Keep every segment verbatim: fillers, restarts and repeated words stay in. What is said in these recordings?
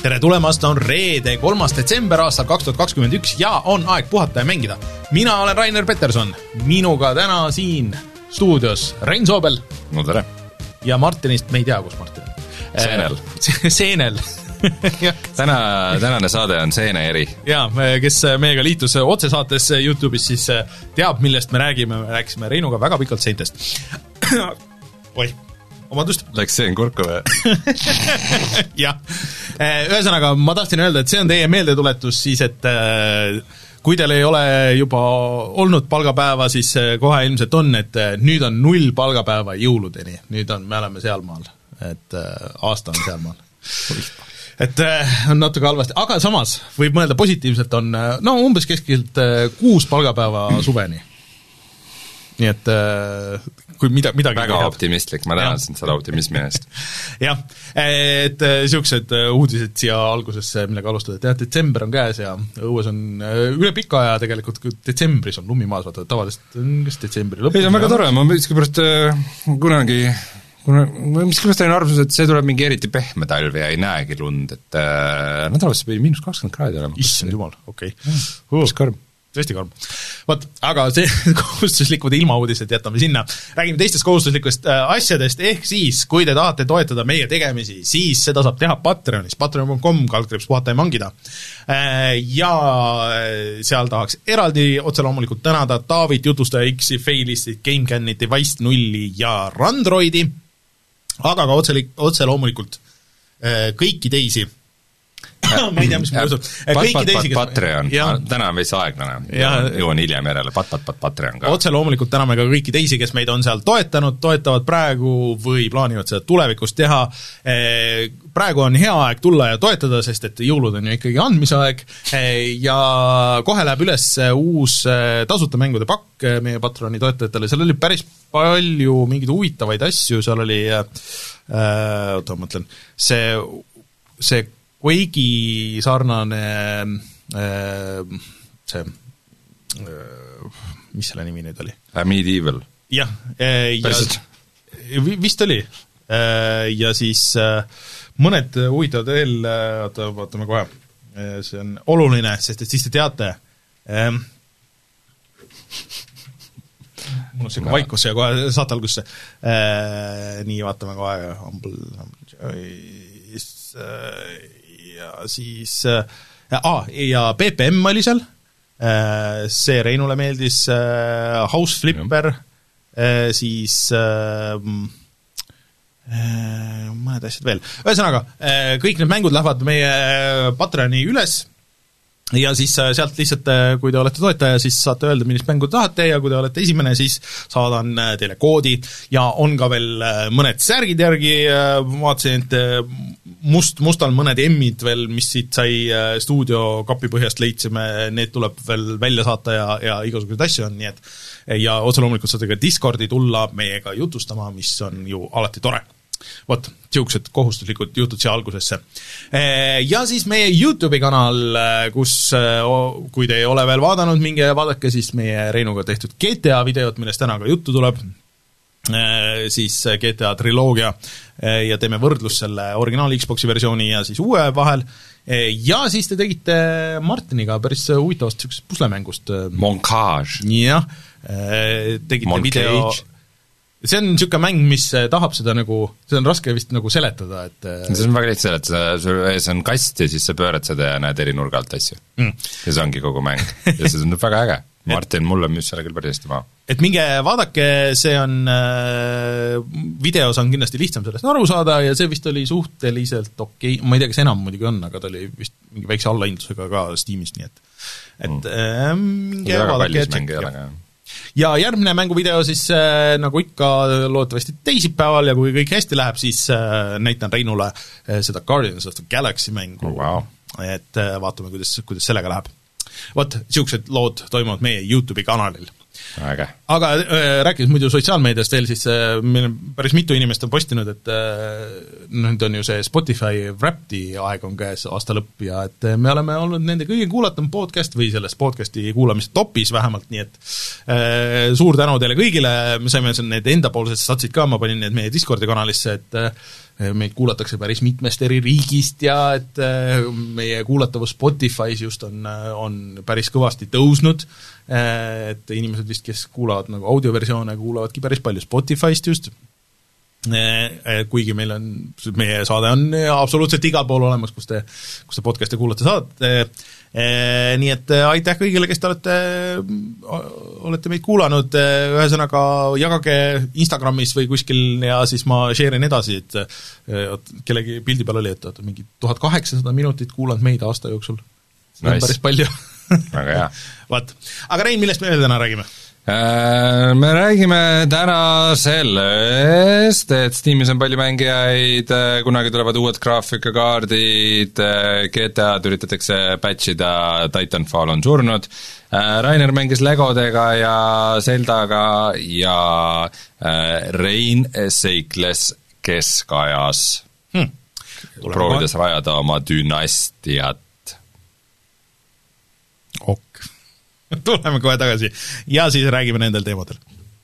tere tulemast, on reede, kolmas detsember aastal kaks tuhat kakskümmend üks ja on aeg puhata ja mängida. Mina olen Rainer Peterson, minuga täna siin stuudios Rein Soobel. No tere. Ja Martinist, me ei tea, kus Martin on. Seenel. Seenel. Täna, tänane saade on Seene eri. Ja, kes meiega liitus otsesaates YouTube'is, siis teab, millest me räägime. Me rääkisime Reinuga väga pikalt seintest. Oi, omandust. Läks seen kurku või? Jah. Ühesõnaga, ma tahtsin öelda, et see on teie meeldetuletus siis, et kui teil ei ole juba olnud palgapäeva, siis kohe ilmselt on, et nüüd on null palgapäeva jõuludeni. Nüüd on, me oleme sealmaal, et aasta on sealmaal. Et on natuke halvasti, aga samas võib mõelda positiivselt on, no umbes keskilt kuus palgapäeva suveni. Nii et kui mida, midagi väga optimistlik, ma tänan sind selle optimismi eest. Jah, et siuksed uudised siia algusesse, millega alustada, et jah, detsember on käes ja õues on üle pika aja tegelikult, kui detsembris on lumi maas, vaata, tavaliselt on kas detsembri lõpus. Ei, see on väga tore, ma miski pärast kunagi kuna, mis kõvast on arvamus, et see tuleb mingi eriti pehme talv ja ei näegi lund, et äh, nädalast pidi miinus kakskümmend kraadi olema. Issand jumal, okei. Okay. Uh, mis karm. Tõesti karm. Vaat, aga see kohustuslikud ilmauudised jätame sinna. Räägime teistest kohustuslikust äh, asjadest, ehk siis, kui te tahate toetada meie tegemisi, siis seda saab teha Patreonis, patreon punkt com, kaldkriips puhata ja mangida. Äh, ja seal tahaks eraldi otse loomulikult tänada Taavit, Jutustaja X-i, Failistit, GameCaniti, Vaist nulli ja Randroidi, aga ka otse, otse loomulikult äh, kõiki teisi ma ei tea, mis ma usun. Kõiki teisi, kes... Patreon, täna on veits aeglane, jõuan hiljem järele, pat, pat, pat, Patreon ka. Otse loomulikult täname ka kõiki teisi, kes meid on seal toetanud, toetavad praegu või plaanivad seda tulevikus teha. Praegu on hea aeg tulla ja toetada, sest et jõulud on ju ikkagi andmise aeg ja kohe läheb üles uus tasuta mängude pakk meie Patroni toetajatele, seal oli päris palju mingeid huvitavaid asju, seal oli, äh, oota, ma mõtlen, see, see Quake'i sarnane äh, see äh, mis selle nimi nüüd oli? Medieval. Jah, äh, ja vist oli äh, ja siis äh, mõned huvitavad veel äh, oota, vaatame kohe äh, see on oluline, sest et siis te teate äh, mul on selline no. vaikus ja kohe saate algusse äh, nii vaatame kohe Humble, äh, ja siis äh, ah, ja P P M oli seal, äh, see Reinule meeldis, äh, House Flipper, äh, siis äh, äh, mõned asjad veel. Ühesõnaga, äh, kõik need mängud lähevad meie Patreoni üles ja siis sealt lihtsalt, kui te olete toetaja, siis saate öelda, millist mängu tahate ja kui te olete esimene, siis saadan teile koodi ja on ka veel mõned särgid järgi, vaatasin, et must, mustal mõned emmid veel, mis siit sai stuudio kapi põhjast leidsime, need tuleb veel välja saata ja, ja igasuguseid asju on, nii et ja otse loomulikult saate ka Discordi tulla meiega jutustama, mis on ju alati tore. Vot, siuksed kohustuslikud jutud siia algusesse. Ja siis meie YouTube'i kanal, kus, kui te ei ole veel vaadanud, minge vaadake siis meie Reinuga tehtud G T A videot, millest täna ka juttu tuleb, siis G T A triloogia ja teeme võrdlus selle originaal Xboxi versiooni ja siis uue vahel. Ja siis te tegite Martiniga päris huvitavast siuksest puslemängust. Montage. Jah, tegite Moncage. Video... See on niisugune mäng, mis tahab seda nagu, see on raske vist nagu seletada, et see on väga lihtsalt seletada, sul ees on kast ja siis sa pöörad seda ja näed eri nurga alt asju. Mm. Ja see ongi kogu mäng. Ja see tundub väga äge. Martin, mulle on just selle küll päris hästi maha. Et minge vaadake, see on äh, videos on kindlasti lihtsam sellest aru saada ja see vist oli suhteliselt okei, ma ei tea, kas enam muidugi on, aga ta oli vist mingi väikse allahindlusega ka Steamis, nii et et mm. äh, minge vaadake ja ja järgmine mänguvideo siis äh, nagu ikka loodetavasti teisipäeval ja kui kõik hästi läheb, siis äh, näitan Reinule äh, seda Guardians of the Galaxy mängu oh, wow. et äh, vaatame, kuidas, kuidas sellega läheb. Vot, siuksed lood toimuvad meie YouTube'i kanalil. Äge. Aga äh, rääkides muidu sotsiaalmeediast veel, siis äh, meil on päris mitu inimest on postinud, et äh, nüüd on ju see Spotify Wrapped'i aeg on käes aasta lõpp ja et me oleme olnud nende kõige kuulatum podcast või selles podcasti kuulamise topis vähemalt, nii et äh, suur tänu teile kõigile, me saime need endapoolsed satsid ka, ma panin need meie Discordi kanalisse, et äh, meid kuulatakse päris mitmest eri riigist ja et meie kuulatavus Spotify's just on, on päris kõvasti tõusnud, et inimesed vist, kes kuulavad nagu audioversioone, kuulavadki päris palju Spotify'st just, kuigi meil on, meie saade on absoluutselt igal pool olemas, kus te, kus te podcast'e kuulata saate. Nii et aitäh kõigile, kes te olete, olete meid kuulanud, ühesõnaga jagage Instagramis või kuskil ja siis ma share'in edasi, et kellegi pildi peal oli, et oota, mingi tuhat kaheksasada minutit kuulanud meid aasta jooksul. See on nice. Päris palju. Väga hea. Vaat. Aga Rein, millest me veel täna räägime? Me räägime täna sellest, et Steamis on palju mängijaid, kunagi tulevad uued graafikakaardid, G T A-d üritatakse patchida, Titanfall on surnud, Rainer mängis Legodega ja Zeldaga ja Rein seikles keskajas hmm. proovides rajada oma dünastiat. Ok. Tuleme kohe tagasi ja siis räägime nendel teemadel.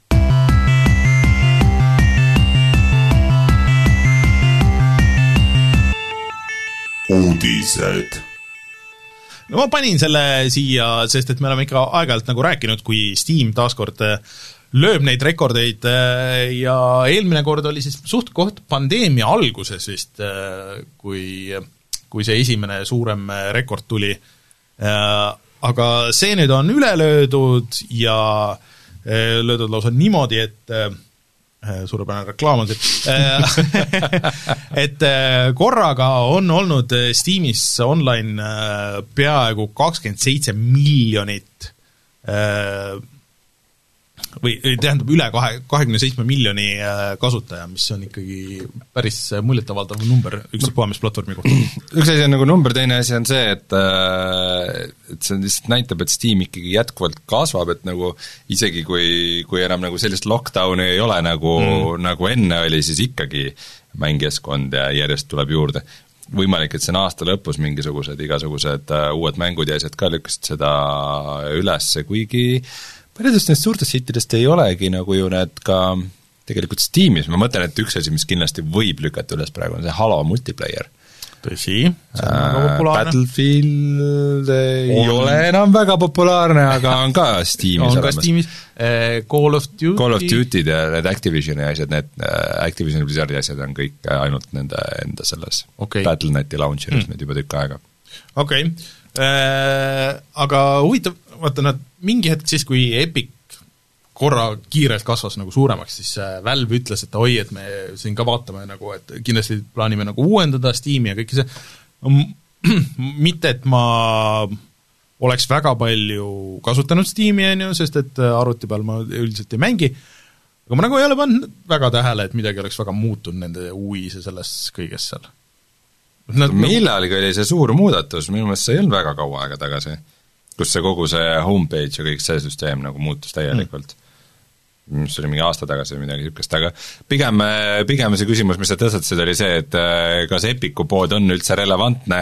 Uudised. No ma panin selle siia, sest et me oleme ikka aeg-ajalt nagu rääkinud, kui Steam taaskord lööb neid rekordeid ja eelmine kord oli siis suht koht pandeemia alguses vist, kui, kui see esimene suurem rekord tuli. Aga see nüüd on üle löödud ja löödud lausa niimoodi, et suurepärane reklaam on see, et korraga on olnud Steamis online peaaegu kakskümmend seitse miljonit või tähendab üle kahe, kahekümne seitsme miljoni kasutaja, mis on ikkagi päris muljetavaldav number ükspuha mis platvormi kohta. Üks asi on nagu number, teine asi on see, et, et see lihtsalt näitab, et Steam ikkagi jätkuvalt kasvab, et nagu isegi kui, kui enam nagu sellist lockdowni ei ole nagu, mm. nagu enne oli, siis ikkagi mängijaskond ja järjest tuleb juurde. Võimalik, et see on aasta lõpus mingisugused igasugused uued mängud ja asjad ka lükkasid seda üles, kuigi paljudest neist suurtest hitidest ei olegi nagu ju need ka tegelikult Steamis, ma mõtlen, et üks asi, mis kindlasti võib lükata üles praegu, on see Halo multiplayer. Tõsi, see on väga populaarne. Battlefield ei on. Ole enam väga populaarne, aga on ka Steamis on ka Steamis. Call of Duty. Call of Duty ja need Activisioni asjad, need Activision Blizzardi asjad on kõik ainult nende enda selles okay. Battle dot neti launcheris mm. nüüd juba tükk aega. Okei, okay. äh, aga huvitav, vaata nad mingi hetk siis, kui Epic korra kiirelt kasvas nagu suuremaks, siis Valve ütles, et oi, et me siin ka vaatame nagu, et kindlasti plaanime nagu uuendada Steam'i ja kõik see, mitte et ma oleks väga palju kasutanud Steam'i, on ju, sest et arvuti peal ma üldiselt ei mängi, aga ma nagu ei ole pannud väga tähele, et midagi oleks väga muutunud nende uis ja selles kõiges seal. Nad, millalgi oli see suur muudatus, minu meelest see ei olnud väga kaua aega tagasi, kus see kogu see homepage ja kõik see süsteem nagu muutus täielikult. Mm. mis oli mingi aasta tagasi või midagi niisugust, aga pigem, pigem see küsimus, mis sa tõstatasid, oli see, et kas Epiku pood on üldse relevantne,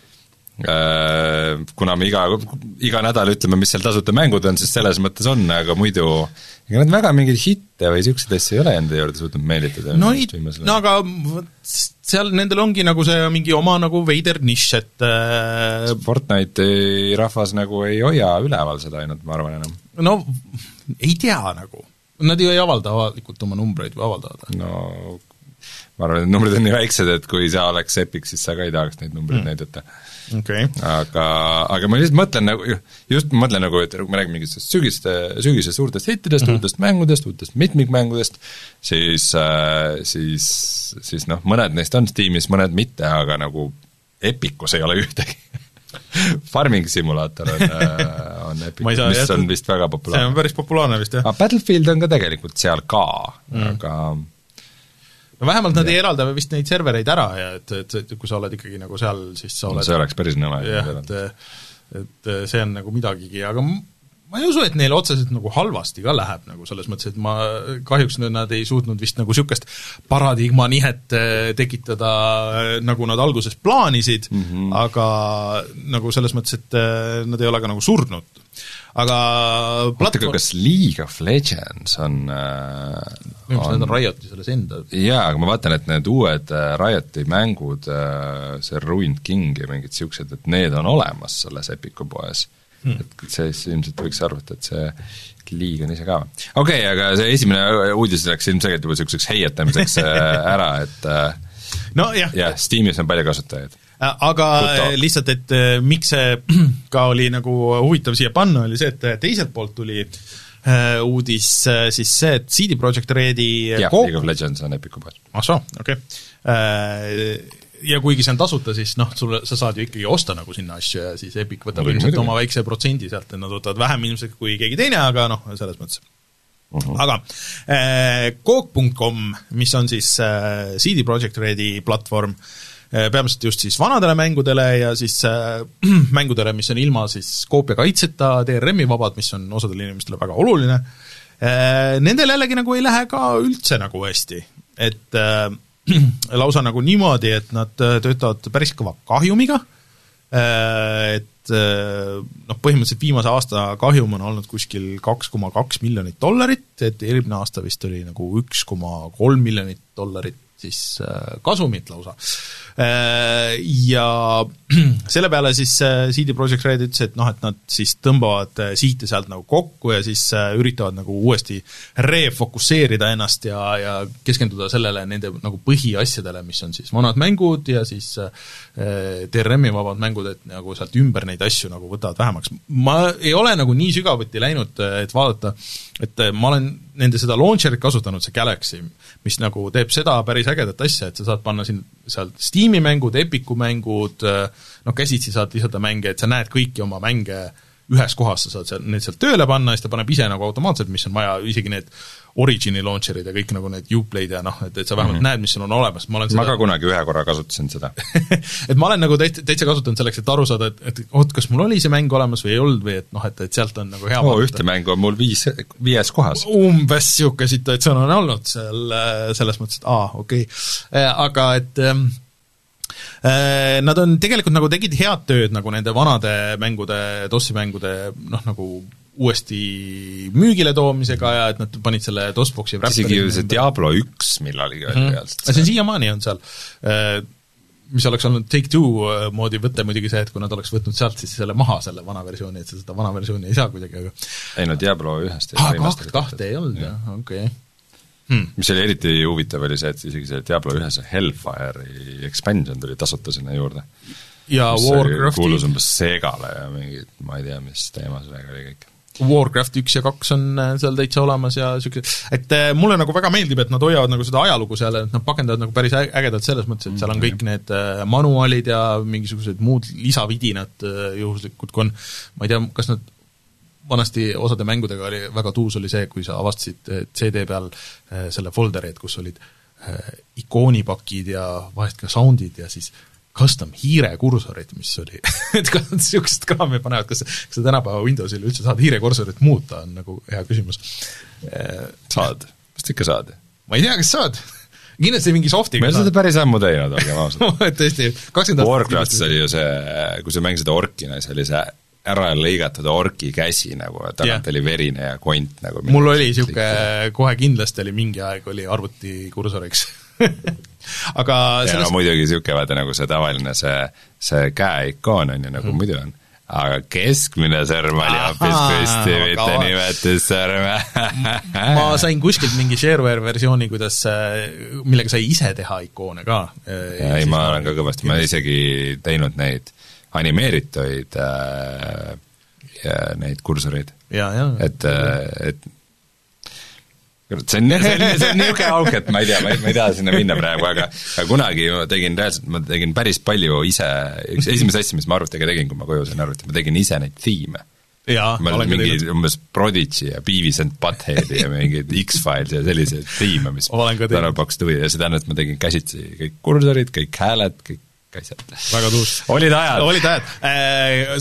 kuna me iga, iga nädal ütleme, mis seal tasuta mängud on, siis selles mõttes on, aga muidu ega nad väga mingeid hitte või niisuguseid asju ei ole enda juurde suutnud meelitada. No, it, no aga seal nendel ongi nagu see mingi oma nagu veider nišš, et äh... Fortnite'i rahvas nagu ei hoia üleval seda ainult, ma arvan enam. No ei tea nagu. Nad ju ei avalda avalikult oma numbreid või avaldada. No ma arvan, et numbrid on nii väiksed, et kui sa oleks Epic, siis sa ka ei tahaks neid numbreid mm. näidata. Okay. Aga, aga ma lihtsalt mõtlen nagu, just mõtlen nagu, et me räägime mingitest sügiste, sügise suurtest hittidest, mm-hmm. uutest mängudest, uutest mitmikmängudest, siis, siis, siis noh, mõned neist on Steamis, mõned mitte, aga nagu Epicus ei ole ühtegi. Farming simulaator on, on Epic, mis jätta, on vist väga populaarne. See on päris populaarne vist, jah. Battlefield on ka tegelikult seal ka, mm. aga no vähemalt nad ja. ei eralda vist neid servereid ära ja et, et, et kui sa oled ikkagi nagu seal, siis sa oled no see oleks päris nõme. Jah, et, et see on nagu midagigi, aga ma ma ei usu, et neil otseselt nagu halvasti ka läheb nagu selles mõttes, et ma kahjuks nad ei suutnud vist nagu niisugust paradigma nihet tekitada, nagu nad alguses plaanisid, mm -hmm. aga nagu selles mõttes, et nad ei ole ka nagu surnud. Aga platvorm... kas League of Legends on minu on... need on Rioti selles enda jaa, aga ma vaatan, et need uued Rioti mängud, see Ruined King ja mingid siuksed, et need on olemas selles Epiku poes. Hmm. Et see ilmselt võiks arvata, et see liig on ise ka. Okei, okay, aga see esimene uudis läks ilmselgelt juba niisuguseks heietamiseks ära, et no jah, jah, Steamis on palju kasutajaid. Aga lihtsalt, et miks see ka oli nagu huvitav siia panna, oli see, et teiselt poolt tuli uudis siis see, et C D Projekt Redi jah, koop... League of Legends on Epiku poes. Ah soo, okei okay. Ja kuigi see on tasuta, siis noh, sulle, sa saad ju ikkagi osta nagu sinna asju ja siis Epic võtab ilmselt oma väikse protsendi sealt, et nad võtavad vähem ilmselt kui keegi teine, aga noh, selles mõttes. Uh-huh. Aga äh, Coop punkt com, mis on siis äh, C D Projekt Redi platvorm, äh, peamiselt just siis vanadele mängudele ja siis äh, mängudele, mis on ilma siis koopia kaitseta, D R M-i vabad, mis on osadele inimestele väga oluline, äh, nendel jällegi nagu ei lähe ka üldse nagu hästi, et äh, lausa nagu niimoodi, et nad töötavad päris kõva kahjumiga, et noh, põhimõtteliselt viimase aasta kahjum on olnud kuskil kaks koma kaks miljonit dollarit, et eelmine aasta vist oli nagu üks koma kolm miljonit dollarit siis kasumit lausa. Ja selle peale siis C D Projekt Red ütles, et noh, et nad siis tõmbavad siite sealt nagu kokku ja siis üritavad nagu uuesti refokusseerida ennast ja, ja keskenduda sellele nende nagu põhiasjadele, mis on siis vanad mängud ja siis D R M-i vabad mängud, et nagu sealt ümber neid asju nagu võtavad vähemaks. Ma ei ole nagu nii sügavuti läinud, et vaadata, et ma olen nende seda launcherit kasutanud, see Galaxy, mis nagu teeb seda päris ägedat asja, et sa saad panna siin sealt Steam'i mängud, Epiku mängud, noh käsitsi saad lisada mänge, et sa näed kõiki oma mänge ühes kohas, sa saad seal, need sealt tööle panna ja siis ta paneb ise nagu automaatselt, mis on vaja, isegi need Origini launcherid ja kõik nagu need Uplay'd ja noh, et, et sa vähemalt mm -hmm. näed, mis sul on olemas. Ma, olen ma seda... ka kunagi ühe korra kasutasin seda. et ma olen nagu täitsa, täitsa kasutanud selleks, et aru saada, et, et oot, kas mul oli see mäng olemas või ei olnud või et noh, et, et sealt on nagu hea oo, ühte mängu on mul viis, viies kohas. Umbes siuke situatsioon on olnud seal selles mõttes, et aa, okei okay.. Aga et ähm, äh, nad on tegelikult nagu tegid head tööd nagu nende vanade mängude, DOS-i mängude noh, nagu uuesti müügile toomisega ja et nad panid selle DOS-boxi isegi ju see Diablo üks millalgi oli pealt. See on siiamaani on seal, mis oleks olnud Take-Two moodi võtte muidugi see, et kui nad oleks võtnud sealt siis selle maha, selle vana versiooni, et seda vana versiooni ei saa kuidagi, aga ei no Diablo ühest ah, kah, kahte ei olnud, jah, okei okay. Hmm. Mis oli eriti huvitav oli see, et isegi see Diablo ühes Hellfire'i expansion tuli tasuta sinna juurde. Ja Warcrafti kuulus umbes Segale ja mingid, ma ei tea, mis teemas väga oli kõik. Warcraft üks ja kaks on seal täitsa olemas ja siuke, et mulle nagu väga meeldib, et nad hoiavad nagu seda ajalugu seal, et nad pakendavad nagu päris ägedalt selles mõttes, et seal on kõik need manuaalid ja mingisugused muud lisavidinad juhuslikud, kui on, ma ei tea, kas nad vanasti osade mängudega oli väga tuus oli see, kui sa avastasid C D peal selle folderi, et kus olid ikoonipakid ja vahest ka soundid ja siis custom hiirekursorid, mis oli, et kas nad niisugust kraami panevad, kas, kas sa tänapäeva Windowsil üldse saad hiirekursorit muuta, on nagu hea küsimus. Saad, vist ikka saad? Ma ei tea, kas saad. Kindlasti mingi softiga meil saad. Meil seda päris ammu teinud, olge maasad. Tõesti, kakskümmend Warcraftis oli ju see, kui sa mängisid orkina, see oli see ära lõigatud orki käsi nagu, tagant yeah. oli verine ja kont nagu. Mul oli niisugune, kohe kindlasti oli mingi aeg oli arvuti kursoriks. aga ja sellest... no muidugi niisugune vaata nagu see tavaline see, see käeikoon on ju nagu mm. muidu on, aga keskmine sõrm oli hoopis püsti, mitte nimetussõrme. ma sain kuskilt mingi shareware versiooni, kuidas, millega sai ise teha ikoone ka. Ja, ei, ma olen ka kõvasti, ma isegi teinud neid animeerituid äh, ja neid kursoreid. Ja, ja. Et, et see on, see on, see on niisugune auk, et ma ei tea, ma ei, ma ei taha sinna minna praegu, aga, aga kunagi ma tegin reaalselt, ma tegin päris palju ise, üks esimese asja, mis ma arvutiga tegin, kui ma koju sain arvuti, ma tegin ise neid thiime. Jaa, ma olen mingi teinud. Umbes Prodigy ja Beavis and Buttheadi ja mingid X-Files ja sellised thiime, mis tarapaks tuli ja seda, et ma tegin käsitsi kõik kursorid, kõik hääled, kõik asjad. Väga tuus. Olid ajad. Olid ajad.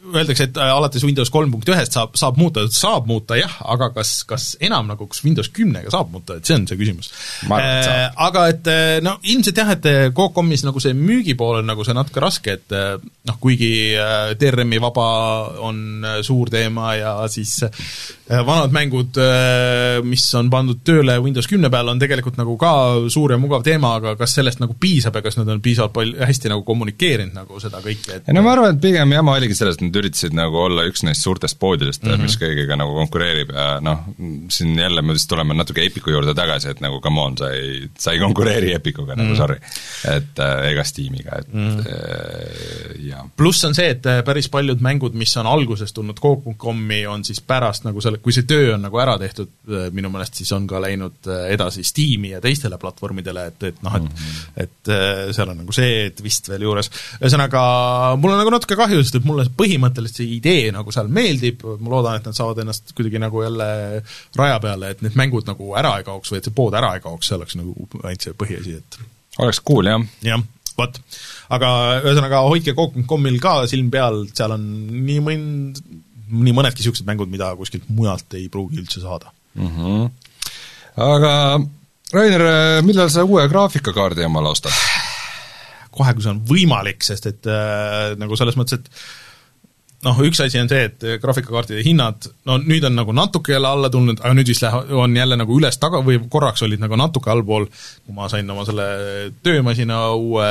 öeldakse, et alates Windows kolm punkt üks saab, saab muuta, saab muuta jah, aga kas, kas enam nagu, kas Windows kümnega saab muuta, et see on see küsimus. Äh, aga et no ilmselt jah, et Qualcommis nagu see müügipool on nagu see natuke raske, et noh, kuigi D R M-i vaba on suur teema ja siis vanad mängud, mis on pandud tööle Windows kümne peal, on tegelikult nagu ka suur ja mugav teema, aga kas sellest nagu piisab ja kas nad on piisavalt palju, hästi nagu kommunikeerinud nagu seda kõike, et no ma arvan, et pigem jama oligi sellest, et nad üritasid nagu olla üks neist suurtest poodidest mm, -hmm. mis kõigiga nagu konkureerib ja noh, siin jälle me vist tuleme natuke Epiku juurde tagasi, et nagu come on, sa ei, sa ei konkureeri Epikuga mm, -hmm. nagu sorry, et äh, ega Steamiga, et mm, -hmm. äh, jah. Pluss on see, et päris paljud mängud, mis on alguses tulnud Qualcommi, on siis pärast nagu selle, kui see töö on nagu ära tehtud, minu meelest siis on ka läinud edasi Steami ja teistele platvormidele, et, et noh, et mm -hmm. et seal on nagu see, et vist veel juures. Ühesõnaga, mul on nagu natuke kahju, sest et mulle põhimõtteliselt see idee nagu seal meeldib, ma loodan, et nad saavad ennast kuidagi nagu jälle raja peale, et need mängud nagu ära ei kaoks või et see pood ära ei kaoks, see oleks nagu ainult see põhiasi, et oleks cool, jah. jah, vot. Aga ühesõnaga, hoidke Qualcommil ka silm peal, seal on nii mõnd, nii mõnedki niisugused mängud, mida kuskilt mujalt ei pruugi üldse saada. Mm -hmm. Aga Rainer, millal sa uue graafikakaardi omale ostad? Kohe, kui see on võimalik, sest et äh, nagu selles mõttes, et noh, üks asi on see, et graafikakaartide hinnad, no nüüd on nagu natuke jälle alla tulnud, aga nüüd vist läheb, on jälle nagu üles taga või korraks olid nagu natuke allpool, kui ma sain oma selle töömasina uue,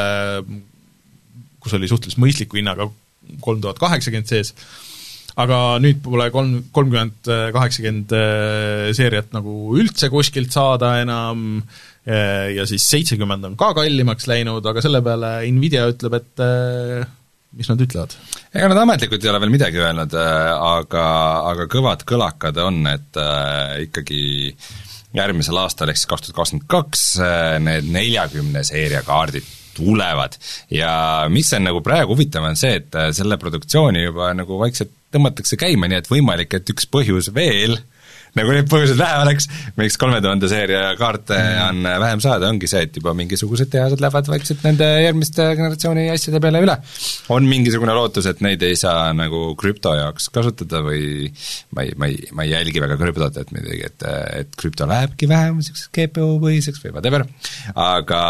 kus oli suhteliselt mõistliku hinnaga kolm tuhat kaheksakümmend sees, aga nüüd pole kolm, kolmkümmend kaheksakümmend seeriat nagu üldse kuskilt saada enam ja siis seitsekümmend on ka kallimaks läinud, aga selle peale Nvidia ütleb, et mis nad ütlevad? Ega nad ametlikult ei ole veel midagi öelnud, aga, aga kõvad kõlakad on, et äh, ikkagi järgmisel aastal, ehk siis kaks tuhat kakskümmend kaks, need neljakümne seeria kaardid tulevad ja mis on nagu praegu huvitav, on see, et selle produktsiooni juba nagu vaikselt tõmmatakse käima, nii et võimalik, et üks põhjus veel, nagu need põhjused vähe oleks, miks kolme tuhande seeria kaarte on vähem saada, ongi see, et juba mingisugused tehased lähevad vaikselt nende järgmiste generatsiooni asjade peale üle. On mingisugune lootus, et neid ei saa nagu krüpto jaoks kasutada või ma ei, ma ei, ma ei jälgi väga krüptot, et midagi, et, et krüpto lähebki vähem G P U-põhiseks või whatever, aga,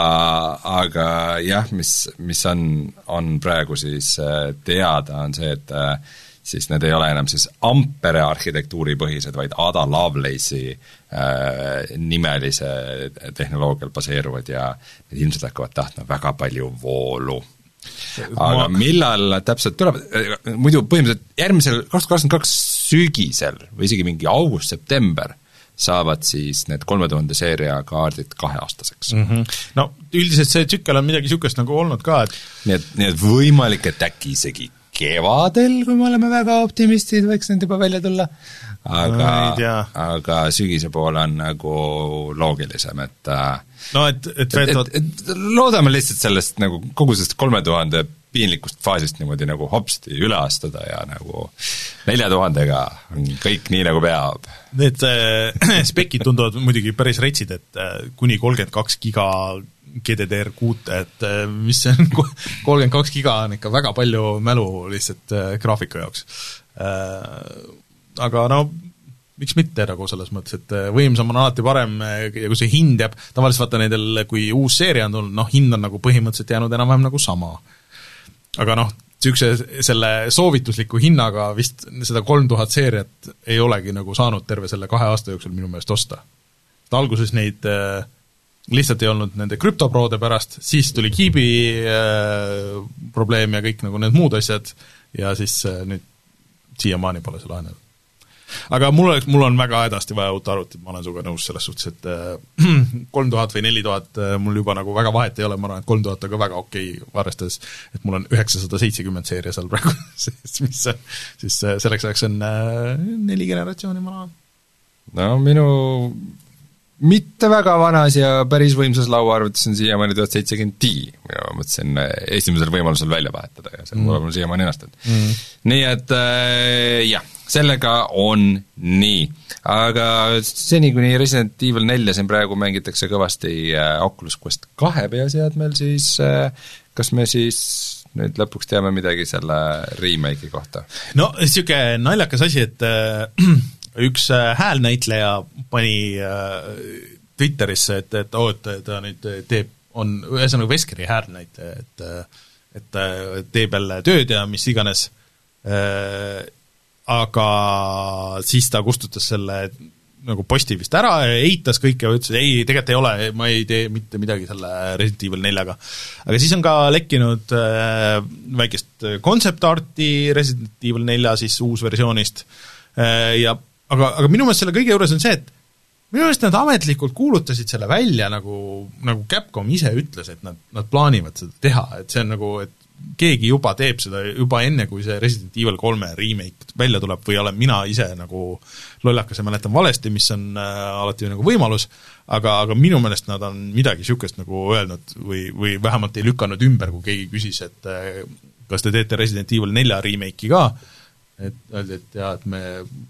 aga jah, mis, mis on, on praegu siis teada, on see, et siis need ei ole enam siis Ampere arhitektuuri põhised, vaid Ada Lovelace'i äh, nimelise tehnoloogial baseeruvad ja need ilmselt hakkavad tahtma väga palju voolu. Aga ma... millal täpselt tuleb, muidu põhimõtteliselt järgmisel kaks tuhat kakskümmend kaks sügisel või isegi mingi august-september saavad siis need kolme tuhande seeria kaardid kaheaastaseks. Mm -hmm. No üldiselt see tsükkel on midagi niisugust nagu olnud ka, et nii et, nii et võimalik, et äkki isegi kevadel, kui me oleme väga optimistid, võiks need juba välja tulla, aga, aga sügise poole on nagu loogilisem, et no et, et, et, et, et loodame lihtsalt sellest nagu kogu sellest kolme tuhande piinlikust faasist niimoodi nagu hopsti üle astuda ja nagu nelja tuhandega on kõik nii nagu peab. Need äh, spekid tunduvad muidugi päris retsid, et äh, kuni kolmkümmend kaks giga G D D R kuus, et mis see on, kolmkümmend kaks giga on ikka väga palju mälu lihtsalt äh, graafika jaoks äh,. Aga no miks mitte nagu selles mõttes, et võimsam on alati parem ja kui see hind jääb, tavaliselt vaata nendel, kui uus seeria on tulnud, noh, hind on nagu põhimõtteliselt jäänud enam-vähem nagu sama. Aga noh, niisuguse selle soovitusliku hinnaga vist seda kolm tuhat seeriat ei olegi nagu saanud terve selle kahe aasta jooksul minu meelest osta. Alguses neid äh, lihtsalt ei olnud nende krüptoproode pärast, siis tuli Kiibi äh, probleem ja kõik nagu need muud asjad ja siis äh, nüüd siiamaani pole see lahenenud. Aga mul, oleks, mul on väga hädasti vaja uut arvutit, ma olen suga nõus selles suhtes, et äh, kolm tuhat või neli tuhat äh, mul juba nagu väga vahet ei ole, ma arvan, et kolm tuhat on ka väga okei, arvestades, et mul on üheksasada seitsekümmend seeria seal praegu, mis siis selleks ajaks on äh, neli generatsiooni, ma arvan. No minu mitte väga vanas ja päris võimsas lauaarvutis on siiamaani tuhat seitsekümmend Ti, ma mõtlesin esimesel võimalusel välja vahetada ja see mm. mul on siiamaani ennastanud. Mm. Nii et äh, jah, sellega on nii. Aga seni, kuni Resident Evil neli siin praegu mängitakse kõvasti äh, Oculus Quest kahe peaseadmel, siis äh, kas me siis nüüd lõpuks teame midagi selle remake'i kohta. No niisugune naljakas asi, et äh, üks äh, häälnäitleja pani äh, Twitterisse, et, et oo, et ta nüüd teeb, on ühesõnaga Veskeri häälnäitleja, et et teeb jälle tööd ja mis iganes, äh, aga siis ta kustutas selle nagu posti vist ära, eitas kõike ja ütles, et ei, tegelikult ei ole, ma ei tee mitte midagi selle Resident Evil neljaga. Aga siis on ka lekkinud äh, väikest concept-arti Resident Evil nelja siis uusversioonist äh, ja aga, aga minu meelest selle kõige juures on see, et minu meelest nad ametlikult kuulutasid selle välja, nagu, nagu Capcom ise ütles, et nad, nad plaanivad seda teha, et see on nagu, et keegi juba teeb seda juba enne, kui see Resident Evil kolme remake välja tuleb või olen mina ise nagu lollakas ja mäletan valesti, mis on äh, alati nagu võimalus, aga, aga minu meelest nad on midagi niisugust nagu öelnud või, või vähemalt ei lükanud ümber, kui keegi küsis, et äh, kas te teete Resident Evil nelja remake'i ka, et öeldi, et jah, et me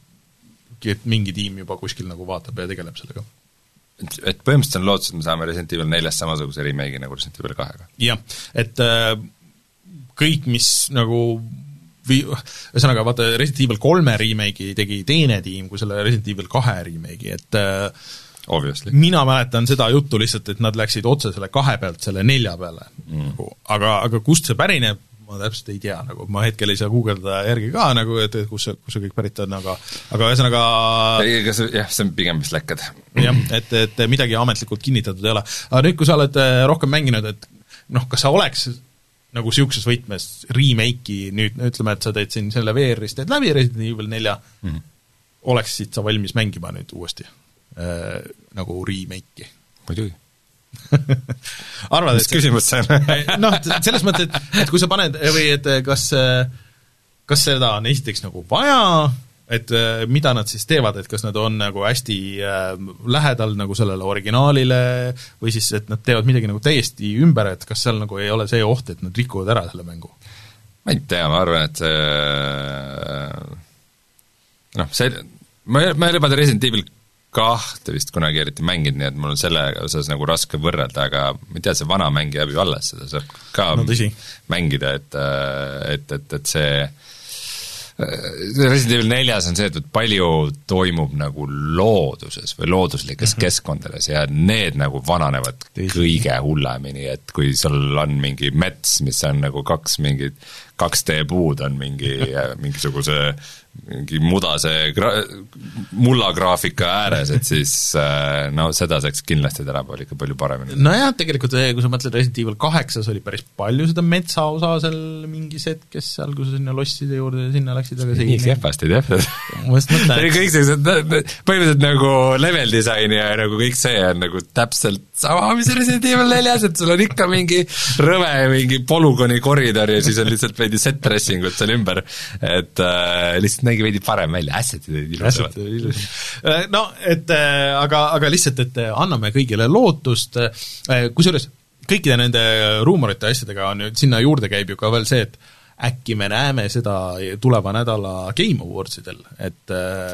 et mingi tiim juba kuskil nagu vaatab ja tegeleb sellega. Et põhimõtteliselt on lootus, et me saame Resident Evil neljast samasuguse remake'i nagu Resident Evil kahega. Jah, et äh, kõik, mis nagu või ühesõnaga, vaata, Resident Evil kolme remake'i tegi teine tiim kui selle Resident Evil kahe remake'i, et äh, Obviously. Mina mäletan seda juttu lihtsalt, et nad läksid otse selle kahe pealt selle nelja peale. Mm. Aga, aga kust see pärineb, ma täpselt ei tea, nagu ma hetkel ei saa guugeldada järgi ka, nagu, et kus see, kus see kõik pärit on, aga aga ühesõnaga jah, see on pigem vist lekked. Jah, et, et midagi ametlikult kinnitatud ei ole. Aga nüüd, kui sa oled rohkem mänginud, et noh, kas sa oleks nagu siukses võtmes remake'i, nüüd ütleme, et sa teed siin selle V R-ist, teed läbi Resident Evil nelja, mm-hmm. oleksid sa valmis mängima nüüd uuesti äh, nagu remake'i? Muidugi. arvad, mis küsimus see on? noh, selles mõttes, et, et kui sa paned või et kas, kas seda on esiteks nagu vaja, et mida nad siis teevad, et kas nad on nagu hästi äh, lähedal nagu sellele originaalile või siis, et nad teevad midagi nagu täiesti ümber, et kas seal nagu ei ole see oht, et nad rikuvad ära selle mängu? Ma ei tea, ma arvan, et see noh, see ma, ma ei lubada Resident Evil kahte vist kunagi eriti mänginud, nii et mul on selle osas nagu raske võrrelda, aga ma ei tea, see vana mäng jääb ju alles, seda saab ka no, mängida, et, et, et, et see Resident Evil neljas on see, et palju toimub nagu looduses või looduslikes mm-hmm. keskkondades ja need nagu vananevad kõige hullemini, et kui sul on mingi mets, mis on nagu kaks mingid kaks D puud on mingi mingisuguse mingi mudase gra-, mullagraafika ääres, et siis no seda saaks kindlasti tänapäeval ikka palju paremini. Nojah, tegelikult kui sa mõtled Resident Evil kaheksas oli päris palju seda metsaosa seal mingis hetkes seal, kui sa sinna losside juurde sinna läksid, aga see nii kehvasti täpselt. Ma just mõtlen, et kõik sellised, põhimõtteliselt nagu level design ja nagu kõik see on nagu täpselt sama, mis Resident Evil neljas, et sul on ikka mingi rõve, mingi polügooni koridor ja siis on lihtsalt veidi set dressingut seal ümber, et äh, lihtsalt nägi veidi parem välja, assetid olid ilusavad. No, et aga, aga lihtsalt, et anname kõigile lootust, kusjuures kõikide nende ruumorite asjadega on ju, sinna juurde käib ju ka veel see, et äkki me näeme seda tuleva nädala Game Awardsidel, et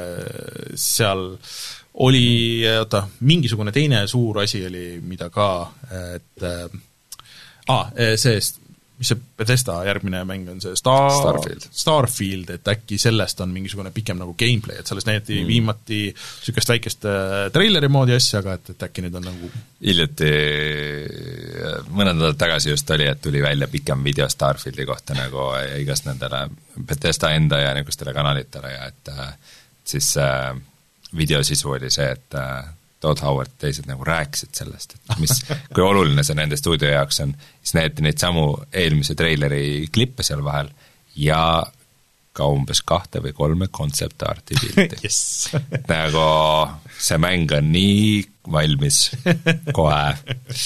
seal oli, oota, mingisugune teine suur asi oli, mida ka, et ah, see mis see Bethesda järgmine mäng on, see Star... Starfield. Starfield, et äkki sellest on mingisugune pikem nagu gameplay, et sellest näidati mm. viimati niisugust väikest traileri moodi asja, aga et, et äkki nüüd on nagu hiljuti mõned nädalad tagasi just oli, et tuli välja pikem video Starfieldi kohta nagu igast nendele Bethesda enda ja niisugustele kanalitele ja et siis äh, videosisu oli see, et äh, Todd Howard teised nagu rääkisid sellest, et mis, kui oluline see nende stuudio jaoks on, siis näeti neid samu eelmise treileri klippe seal vahel ja ka umbes kahte või kolme kontseptarti pilti. Yes. nagu see mäng on nii valmis kohe.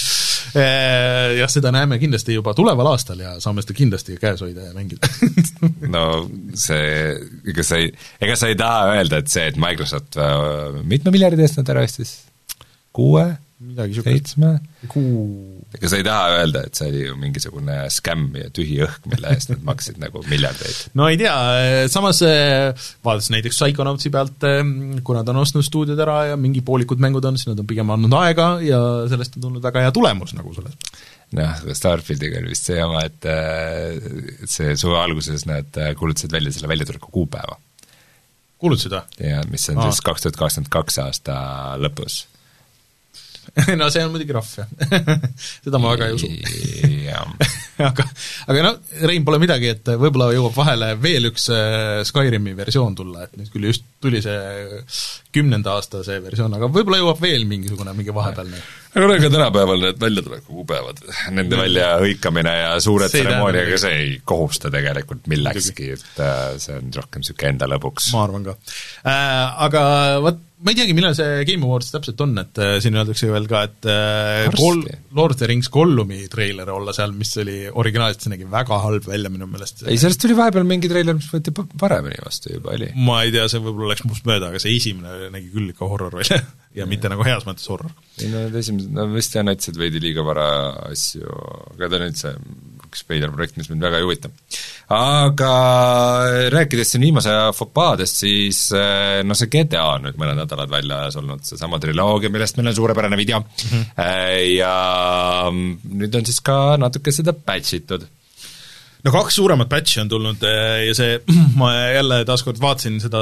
Jah, seda näeme kindlasti juba tuleval aastal ja saame seda kindlasti käes hoida ja mängida. no see, ega sa ei, ega sa ei taha öelda, et see, et Microsoft mitme miljardi eest nad ära ostis? Kuue? Seitsme? Kuu. Ega sa ei taha öelda, et see oli ju mingisugune skämm ja tühi õhk, mille eest nad maksid nagu miljardeid. No ei tea, samas vaadates näiteks Psychonautsi pealt, kui nad on ostnud stuudiod ära ja mingi poolikud mängud on, siis nad on pigem andnud aega ja sellest on tulnud väga hea tulemus nagu selles. noh, Starfieldiga oli vist see oma, et see suve alguses nad kuulutasid välja selle väljatuleku kuupäeva. Kuulutasid, või? Ja mis on Aa. siis kaks tuhat kakskümmend kaks aasta lõpus. No see on muidugi rahv, jah. Seda ma väga ei usu. aga, aga no, Rein, pole midagi, et võib-olla jõuab vahele veel üks Skyrimi versioon tulla, et nüüd küll just tuli see kümnenda aasta see versioon, aga võib-olla jõuab veel mingisugune mingi vahepealne. Aga ega tänapäeval need väljatuleku kuupäevad, nende välja hõikamine ja suured tseremooniaga, see ei kohusta tegelikult millekski, et see on rohkem süke enda lõbuks. Ma arvan ka. Äh, aga võt, ma ei teagi, millal see Game Awards täpselt on, et äh, siin öeldakse veel ka, et äh, Kol- Lord of the Rings Gollumi treiler olla seal, mis oli originaalselt, see nägi väga halb välja minu meelest. Ei, sellest tuli vahepeal mingi treiler, mis võeti paremini vastu juba oli. Ma ei tea, see võib-olla läks must mööda, aga see esimene nägi küll ikka horror välja ja mitte nagu heas mõttes horror. ei no need esimesed, no vist jah näitasid veidi liiga vara asju, aga ta nüüd see üks veider projekt, mis mind väga ei huvita. Aga rääkides siin viimase fopaadest, siis no see G T A on nüüd mõned nädalad väljas olnud, see sama triloogia, millest meil on suurepärane video mm-hmm. ja nüüd on siis ka natuke seda patchitud. No kaks suuremat patchi on tulnud ja see, ma jälle taaskord vaatasin seda,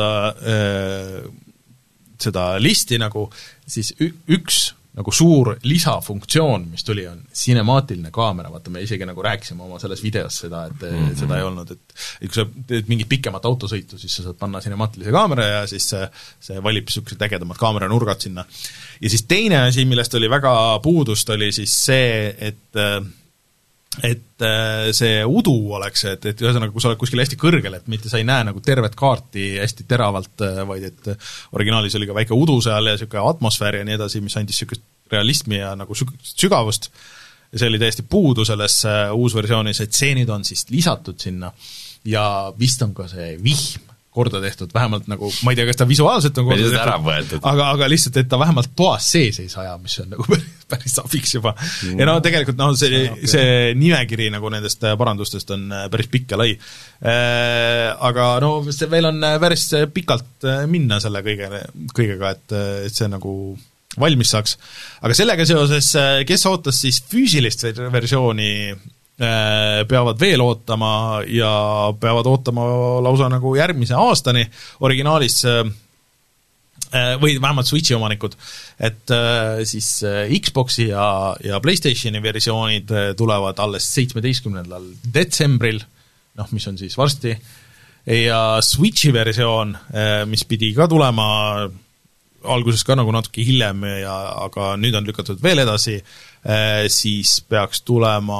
seda listi nagu, siis üks nagu suur lisafunktsioon, mis tuli, on cinemaatiline kaamera, vaata me isegi nagu rääkisime oma selles videos seda, et mm-hmm. seda ei olnud, et kui sa teed mingit pikemat autosõitu, siis sa saad panna cinemaatilise kaamera ja siis see, see valib niisugused ägedamad kaameranurgad sinna. Ja siis teine asi, millest oli väga puudust, oli siis see, et et see udu oleks, et, et ühesõnaga, kui sa oled kuskil hästi kõrgel, et mitte sa ei näe nagu tervet kaarti hästi teravalt, vaid et originaalis oli ka väike udu seal ja niisugune atmosfäär ja nii edasi, mis andis niisugust realismi ja nagu sügavust. Ja see oli täiesti puudu selles uusversioonis, et stseenid on siis lisatud sinna ja vist on ka see vihm korda tehtud, vähemalt nagu, ma ei tea, kas ta visuaalselt on korda tehtud, aga, aga lihtsalt, et ta vähemalt toas sees ei saja, mis on nagu päris, päris abiks juba. Mm. Ja no tegelikult no, see, okay. see nimekiri nagu nendest parandustest on päris pikk ja lai. Äh, aga no see veel on päris pikalt minna selle kõige, kõigega, et, et see nagu valmis saaks. Aga sellega seoses, kes ootas siis füüsilist versiooni peavad veel ootama ja peavad ootama lausa nagu järgmise aastani originaalis või vähemalt Switchi omanikud, et siis Xboxi ja, ja PlayStationi versioonid tulevad alles seitsmeteistkümnendal detsembril, noh, mis on siis varsti, ja Switchi versioon, mis pidi ka tulema alguses ka nagu natuke hiljem, ja, aga nüüd on lükatud veel edasi, siis peaks tulema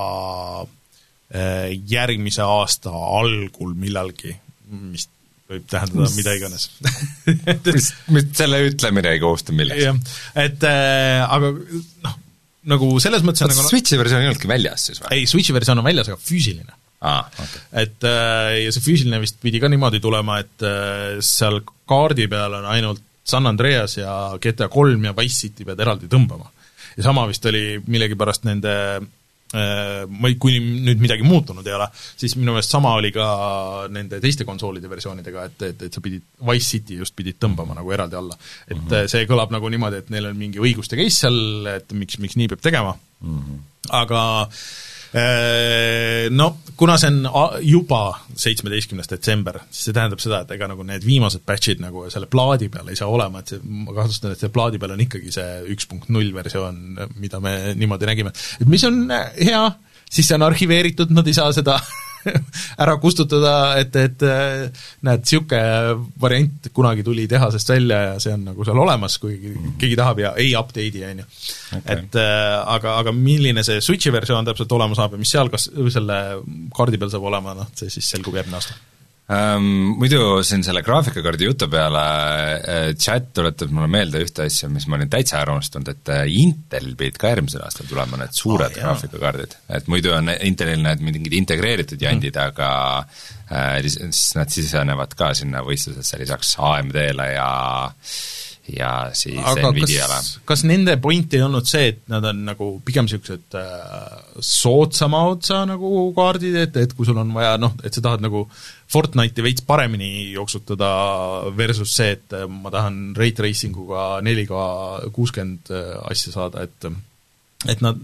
järgmise aasta algul millalgi, mis võib tähendada mis, mida iganes. mis, mis selle ütlemine ei kohusta millest. Et aga noh, nagu selles mõttes nagu, Switchi versioon ei olnudki väljas siis või? Ei, Switchi versioon on väljas, aga füüsiline. Ah, okay. Et ja see füüsiline vist pidi ka niimoodi tulema, et seal kaardi peal on ainult San Andreas ja G T A kolm ja Vice City pead eraldi tõmbama. Ja sama vist oli millegipärast nende, äh, kui nüüd midagi muutunud ei ole, siis minu meelest sama oli ka nende teiste konsoolide versioonidega, et, et, et sa pidid, Vice City just pidid tõmbama nagu eraldi alla. Et mm-hmm. see kõlab nagu niimoodi, et neil on mingi õiguste case seal, et miks, miks nii peab tegema. Mm-hmm. Aga no, kuna see on juba seitsmeteistkümnes detsember, siis see tähendab seda, et ega nagu need viimased patchid nagu selle plaadi peal ei saa olema, et see, ma kahtlustan, et see plaadi peal on ikkagi see üks punkt null versioon, mida me niimoodi nägime. Et mis on hea, siis see on arhiveeritud, nad ei saa seda ära kustutada, et, et näed, siuke variant kunagi tuli tehasest välja ja see on nagu seal olemas, kui keegi tahab ja ei update'i, on ju. Okay. Et aga, aga milline see Switchi versioon täpselt olema saab ja mis seal kas selle kaardi peal saab olema, noh, see siis selgub järgmine aasta. Um, muidu siin selle graafikakaardi jutu peale chat tuletab mulle meelde ühte asja, mis ma olin täitsa ära unustanud, et Intel pidid ka järgmisel aastal tulema need suured oh, graafikakaardid, et muidu on Intelil need mingid integreeritud jandid mm., aga äh, siis nad sisenevad ka sinna võistlusesse lisaks A M D-le ja ja siis aga Nvidiale. Kas, kas nende point ei olnud see, et nad on nagu pigem niisugused äh, soodsama otsa nagu kaardid, et, et kui sul on vaja, noh, et sa tahad nagu Fortnite'i veits paremini jooksutada versus see, et ma tahan rate racinguga neli K kuuskümmend asja saada, et, et nad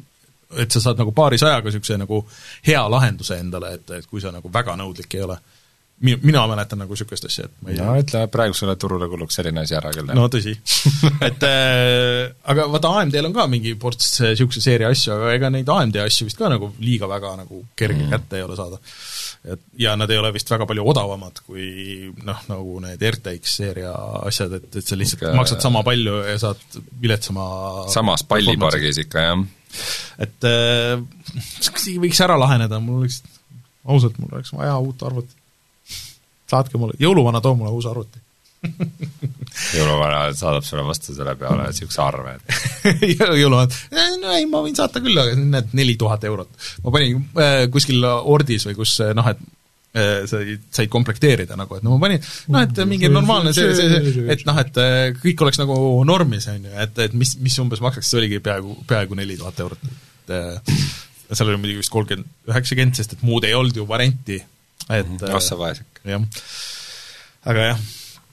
et sa saad nagu paari sajaga niisuguse nagu hea lahenduse endale, et, et kui sa nagu väga nõudlik ei ole. Mina mäletan nagu niisugust asja, et ma ei no ütle, praegusele turule kulluks selline asi ära küll. No tõsi. et äh, aga vaata, A M D-l on ka mingi ports niisuguse seeria asju, aga ega neid A M D asju vist ka nagu liiga väga nagu kerge mm. kätte ei ole saada. Et, ja nad ei ole vist väga palju odavamad kui noh, nagu need R T X seeria asjad, et, et sa lihtsalt ikka maksad sama palju ja saad viletsama samas pallipargis ikka, jah. Et äh, võiks ära laheneda, mul oleks ausalt, mul oleks vaja uut arvutit. Saatke mulle, jõuluvana too mulle uus arvuti. jõuluvana saadab sulle vastu selle peale siukse arve. jõuluvana, no ei, ma võin saata küll, aga need neli tuhat eurot. Ma panin äh, kuskil Ordis või kus, noh, et äh, sa said komplekteerida nagu, et no ma panin, noh, et mingi normaalne see, see, see, et noh, et kõik oleks nagu normis, on ju, et, et mis, mis umbes maksaks, see oligi peaaegu, peaaegu neli tuhat eurot. Et, äh, seal oli muidugi vist kolmkümmend üheksa kent, sest et muud ei olnud ju varianti. Et, mm-hmm. Ossa vaesek. Jah. Aga jah.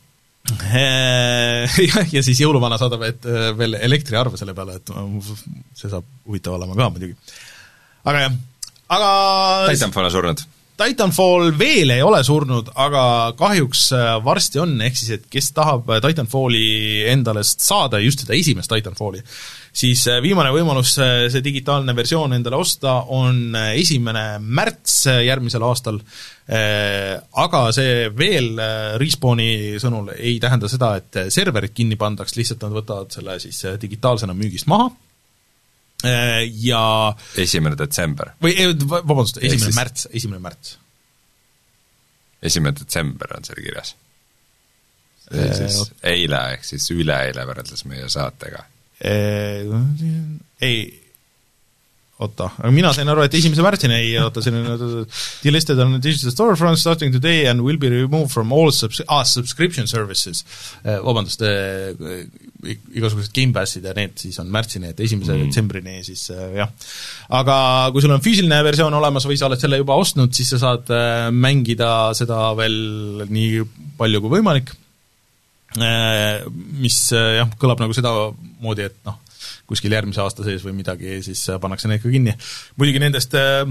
ja, ja siis jõuluvana saadab et veel elektriarve selle peale, et see saab huvitav olema ka muidugi. Aga jah. Aga Titanfall on surnud. Titanfall veel ei ole surnud, aga kahjuks varsti on, ehk siis, et kes tahab Titanfalli endalest saada, just seda esimest Titanfalli, siis viimane võimalus see digitaalne versioon endale osta on esimene märts järgmisel aastal, aga see veel Respawni sõnul ei tähenda seda, et serverid kinni pandaks, lihtsalt nad võtavad selle siis digitaalsena müügist maha ja esimene detsember. Või, vabandust, esimene märts, esimene märts. esimene detsember on seal kirjas. Siis eile, ehk siis üleeile võrreldes meie saatega. Ei, oota, aga mina sain aru, et esimese märtsini ei, oota, selline delisted on digital storefront starting today and will be removed from all subs- ah, subscription services. Vabandust, igasugused Gamepassid ja need siis on märtsini, et esimese mm. detsembrini siis jah. Aga kui sul on füüsiline versioon olemas või sa oled selle juba ostnud, siis sa saad mängida seda veel nii palju kui võimalik, mis jah, kõlab nagu seda moodi, et noh, kuskil järgmise aasta sees või midagi, siis pannakse need ka kinni. Muidugi nendest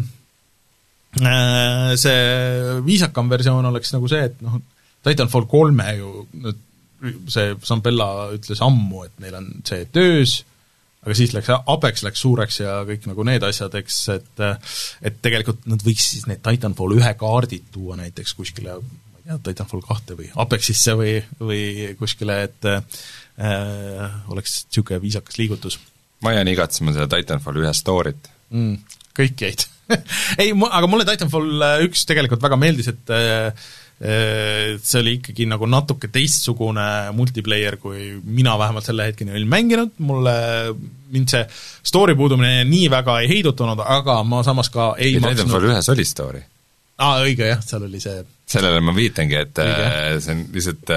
see viisakam versioon oleks nagu see, et noh, Titanfall kolme ju see Sambella ütles ammu, et neil on see töös, aga siis läks, Apex läks suureks ja kõik nagu need asjad, eks, et et tegelikult nad võiks siis need Titanfall ühe kaardid tuua näiteks kuskile, ma ei tea, Titanfall kahte või Apexisse või, või kuskile, et äh, oleks niisugune viisakas liigutus. Ma jään igatsema selle Titanfall ühe storyt. Mm, kõik jäid. ei, aga mulle Titanfall üks tegelikult väga meeldis, et äh, see oli ikkagi nagu natuke teistsugune multiplayer, kui mina vähemalt selle hetkeni olin mänginud, mulle mind see story puudumine nii väga ei heidutanud, aga ma samas ka ei ja maksnud Titanfall ühes oli story? Aa, õige jah, seal oli see sellele ma viitangi, et õige. See on lihtsalt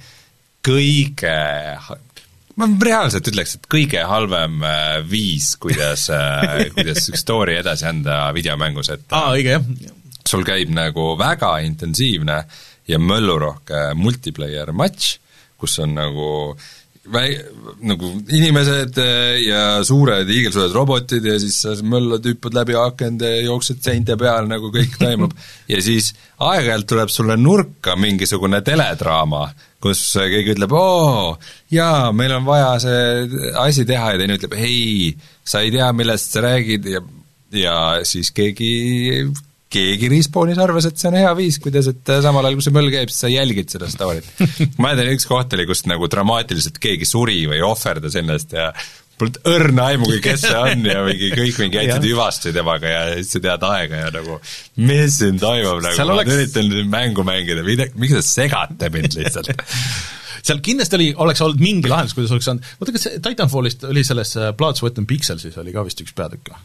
kõige ma reaalselt ütleks, et kõige halvem viis, kuidas, kuidas üks story edasi anda videomängus, et Aa, õige jah sul käib nagu väga intensiivne ja möllurohke multiplayer match, kus on nagu väi, nagu inimesed ja suured hiigelsuured robotid ja siis sa möllad, hüppad läbi akende, jooksed seinte peal, nagu kõik toimub ja siis aeg-ajalt tuleb sulle nurka mingisugune teledraama, kus keegi ütleb, oo, jaa, meil on vaja see asi teha ja teine ütleb, hei, sa ei tea, millest sa räägid ja, ja siis keegi keegi Respawnis arvas, et see on hea viis, kuidas, et samal ajal, kui see möll käib, siis sa jälgid seda storyt. ma tean, üks koht oli, kus nagu dramaatiliselt keegi suri või ohverdas ennast ja polnud õrna aimugi, kes see on ja mingi, kõik mingi jätsid hüvastuid temaga ja siis sa tead aega ja nagu, mis siin toimub, nagu ma oleks... üritan mängu mängida, miks te segate mind lihtsalt? seal kindlasti oli, oleks olnud mingi lahendus, kuidas oleks saanud, vaata, kas Titanfallist oli selles Blood, Sweat and Pixelsis oli ka vist üks peatükk?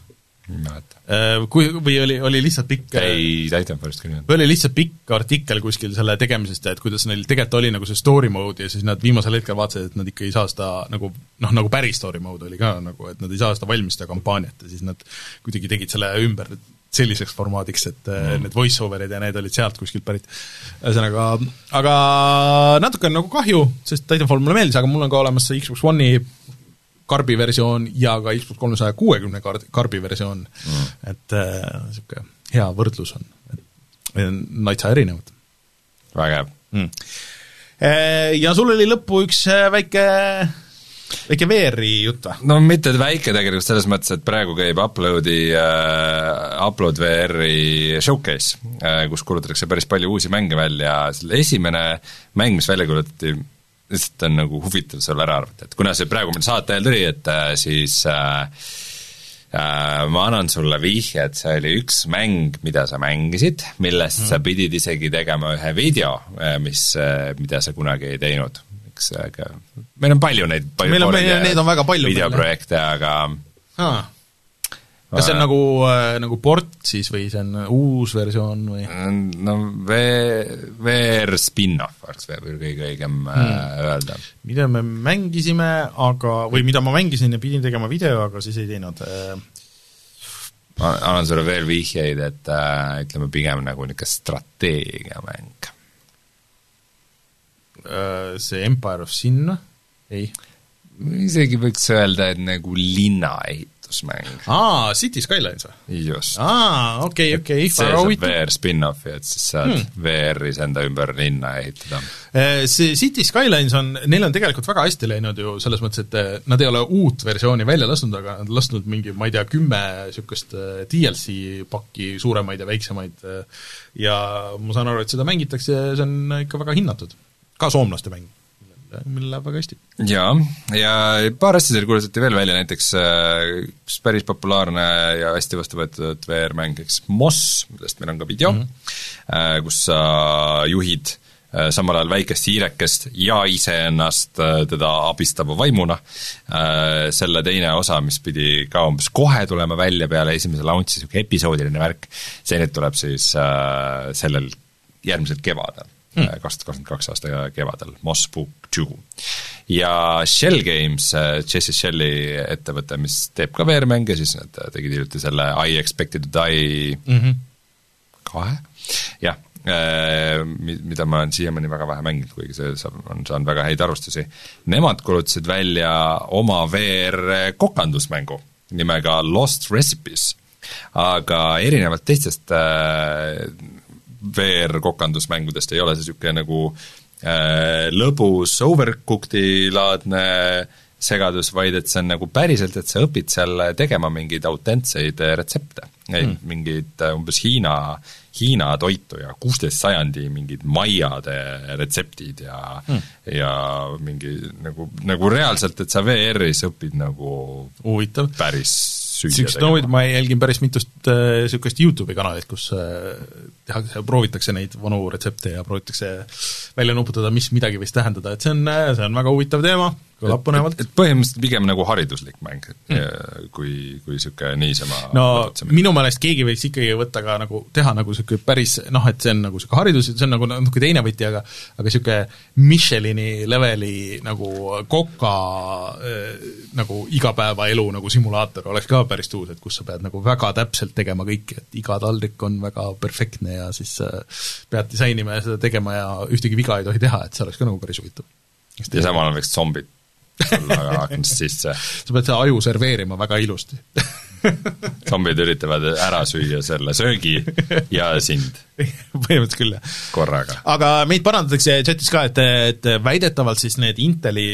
Kui, või oli, oli lihtsalt pikk ei, Titanfallist küll või oli lihtsalt pikk artikkel kuskil selle tegemisest ja et kuidas neil tegelikult oli nagu see story mode ja siis nad viimasel hetkel vaatasid, et nad ikka ei saa seda nagu, noh, nagu päris story mode oli ka nagu, et nad ei saa seda valmis seda kampaaniat ja siis nad kuidagi tegid selle ümber selliseks formaadiks, et mm. need voice-overid ja need olid sealt kuskilt pärit. Ühesõnaga, aga natuke on nagu kahju, sest Titanfall mulle meeldis, aga mul on ka olemas see Xbox One'i karbi versioon ja ka Xbox kolmesaja kuuekümne karbi versioon mm., et niisugune äh, hea võrdlus on, et naitsa erinevad. Vägev mm.. Ja sul oli lõppu üks väike väike V R-i jutt või? No mitte väike tegelikult selles mõttes, et praegu käib uploadi äh, Upload V R-i showcase, äh, kus kuulutatakse päris palju uusi mänge välja. Selle esimene mäng, mis välja kuulutati, lihtsalt on nagu huvitav seal ära arvata, et kuna see praegu meil saate ajal tuli, et äh, siis äh, äh, ma annan sulle vihje, et see oli üks mäng, mida sa mängisid, millest mm. sa pidid isegi tegema ühe video, mis, mida sa kunagi ei teinud. Aga meil on palju neid palju meil on, meil, neid on väga palju videoprojekte, aga ah. Kas see on nagu, nagu port siis või see on uus versioon või? No V R spin-off oleks kõige õigem hmm. öelda. Mida me mängisime, aga või mida ma mängisin ja pidin tegema video, aga siis ei teinud. Annan sulle veel vihjeid, et ütleme pigem nagu niisugune strateegiamäng. See Empire of Sin, ei? Isegi võiks öelda, et nagu linna ehitusmäng. Aa, City Skylines või? Just. Aa, okei, okay, okei. Okay. See saab V R spin-offi, et siis saad hmm. V R-is enda ümber linna ehitada. See City Skylines on, neil on tegelikult väga hästi läinud ju selles mõttes, et nad ei ole uut versiooni välja lasknud, aga nad lasknud mingi, ma ei tea, kümme sükust D L C pakki, suuremaid ja väiksemaid ja ma saan aru, et seda mängitakse ja see on ikka väga hinnatud. Ka soomlaste mäng, mille läheb väga hästi. Jaa, ja paar asja seal kuulutati veel välja, näiteks üks päris populaarne ja hästi vastu võetud V R-mäng, eks Moss, millest meil on ka video, mm-hmm. kus sa juhid samal ajal väikest hiirekest ja iseennast teda abistava vaimuna. Selle teine osa, mis pidi ka umbes kohe tulema välja peale esimese launchi, siuke episoodiline värk, see nüüd tuleb siis sellel järgmisel kevadel. kaks tuhat kakskümmend kaks aasta kevadel, Moss Book two. Ja Shell Games, Jesse Shelli ettevõte, mis teeb ka V R-mänge, siis nad tegid hiljuti selle I Expected to Die mm-hmm. kahe, jah, mida ma olen siiamaani väga vähe mänginud, kuigi see on saanud väga häid arvustusi. Nemad kulutasid välja oma V R-kokandusmängu nimega Lost Recipes, aga erinevalt teistest V R-kokandusmängudest ei ole see niisugune nagu äh, lõbus overcooked-laadne segadus, vaid et see on nagu päriselt, et sa õpid seal tegema mingeid autentseid retsepte, mm. mingid umbes Hiina, Hiina toitu ja kuusteist sajandi mingid maiade retseptid ja, mm. ja mingi nagu, nagu reaalselt, et sa V R-is õpid nagu huvitav. Päris Siks, no, ma jälgin päris mitust äh, sükest YouTube'i kanalit, kus äh, tehakse, proovitakse neid vanu retsepte ja proovitakse välja nuputada, mis midagi võis tähendada, et see on, see on väga huvitav teema, kõlab põnevalt. Et, et põhimõtteliselt pigem nagu hariduslik mäng, mm. kui, kui süke niisama no minu meelest keegi võiks ikkagi võtta ka nagu, teha nagu süke päris, noh, et see on nagu süke haridus, see on nagu natuke teine võti, aga aga süke Michelini leveli nagu koka äh, nagu igapäevaelu nagu simulaator oleks ka päris tuus, et kus sa pead nagu väga täpselt tegema kõike, et iga taldrik on väga perfektne ja siis äh, pead disainima ja seda tegema ja ühtegi viga ei tohi teha, et see oleks ka nagu päris huvitav. Ja samal on võiks zombid aga aknast sisse. Sa pead seda aju serveerima väga ilusti. Zombid üritavad ära süüa selle söögi ja sind. Põhimõtteliselt küll, jah. Korraga. Aga meid parandatakse chatis ka, et, et väidetavalt siis need Inteli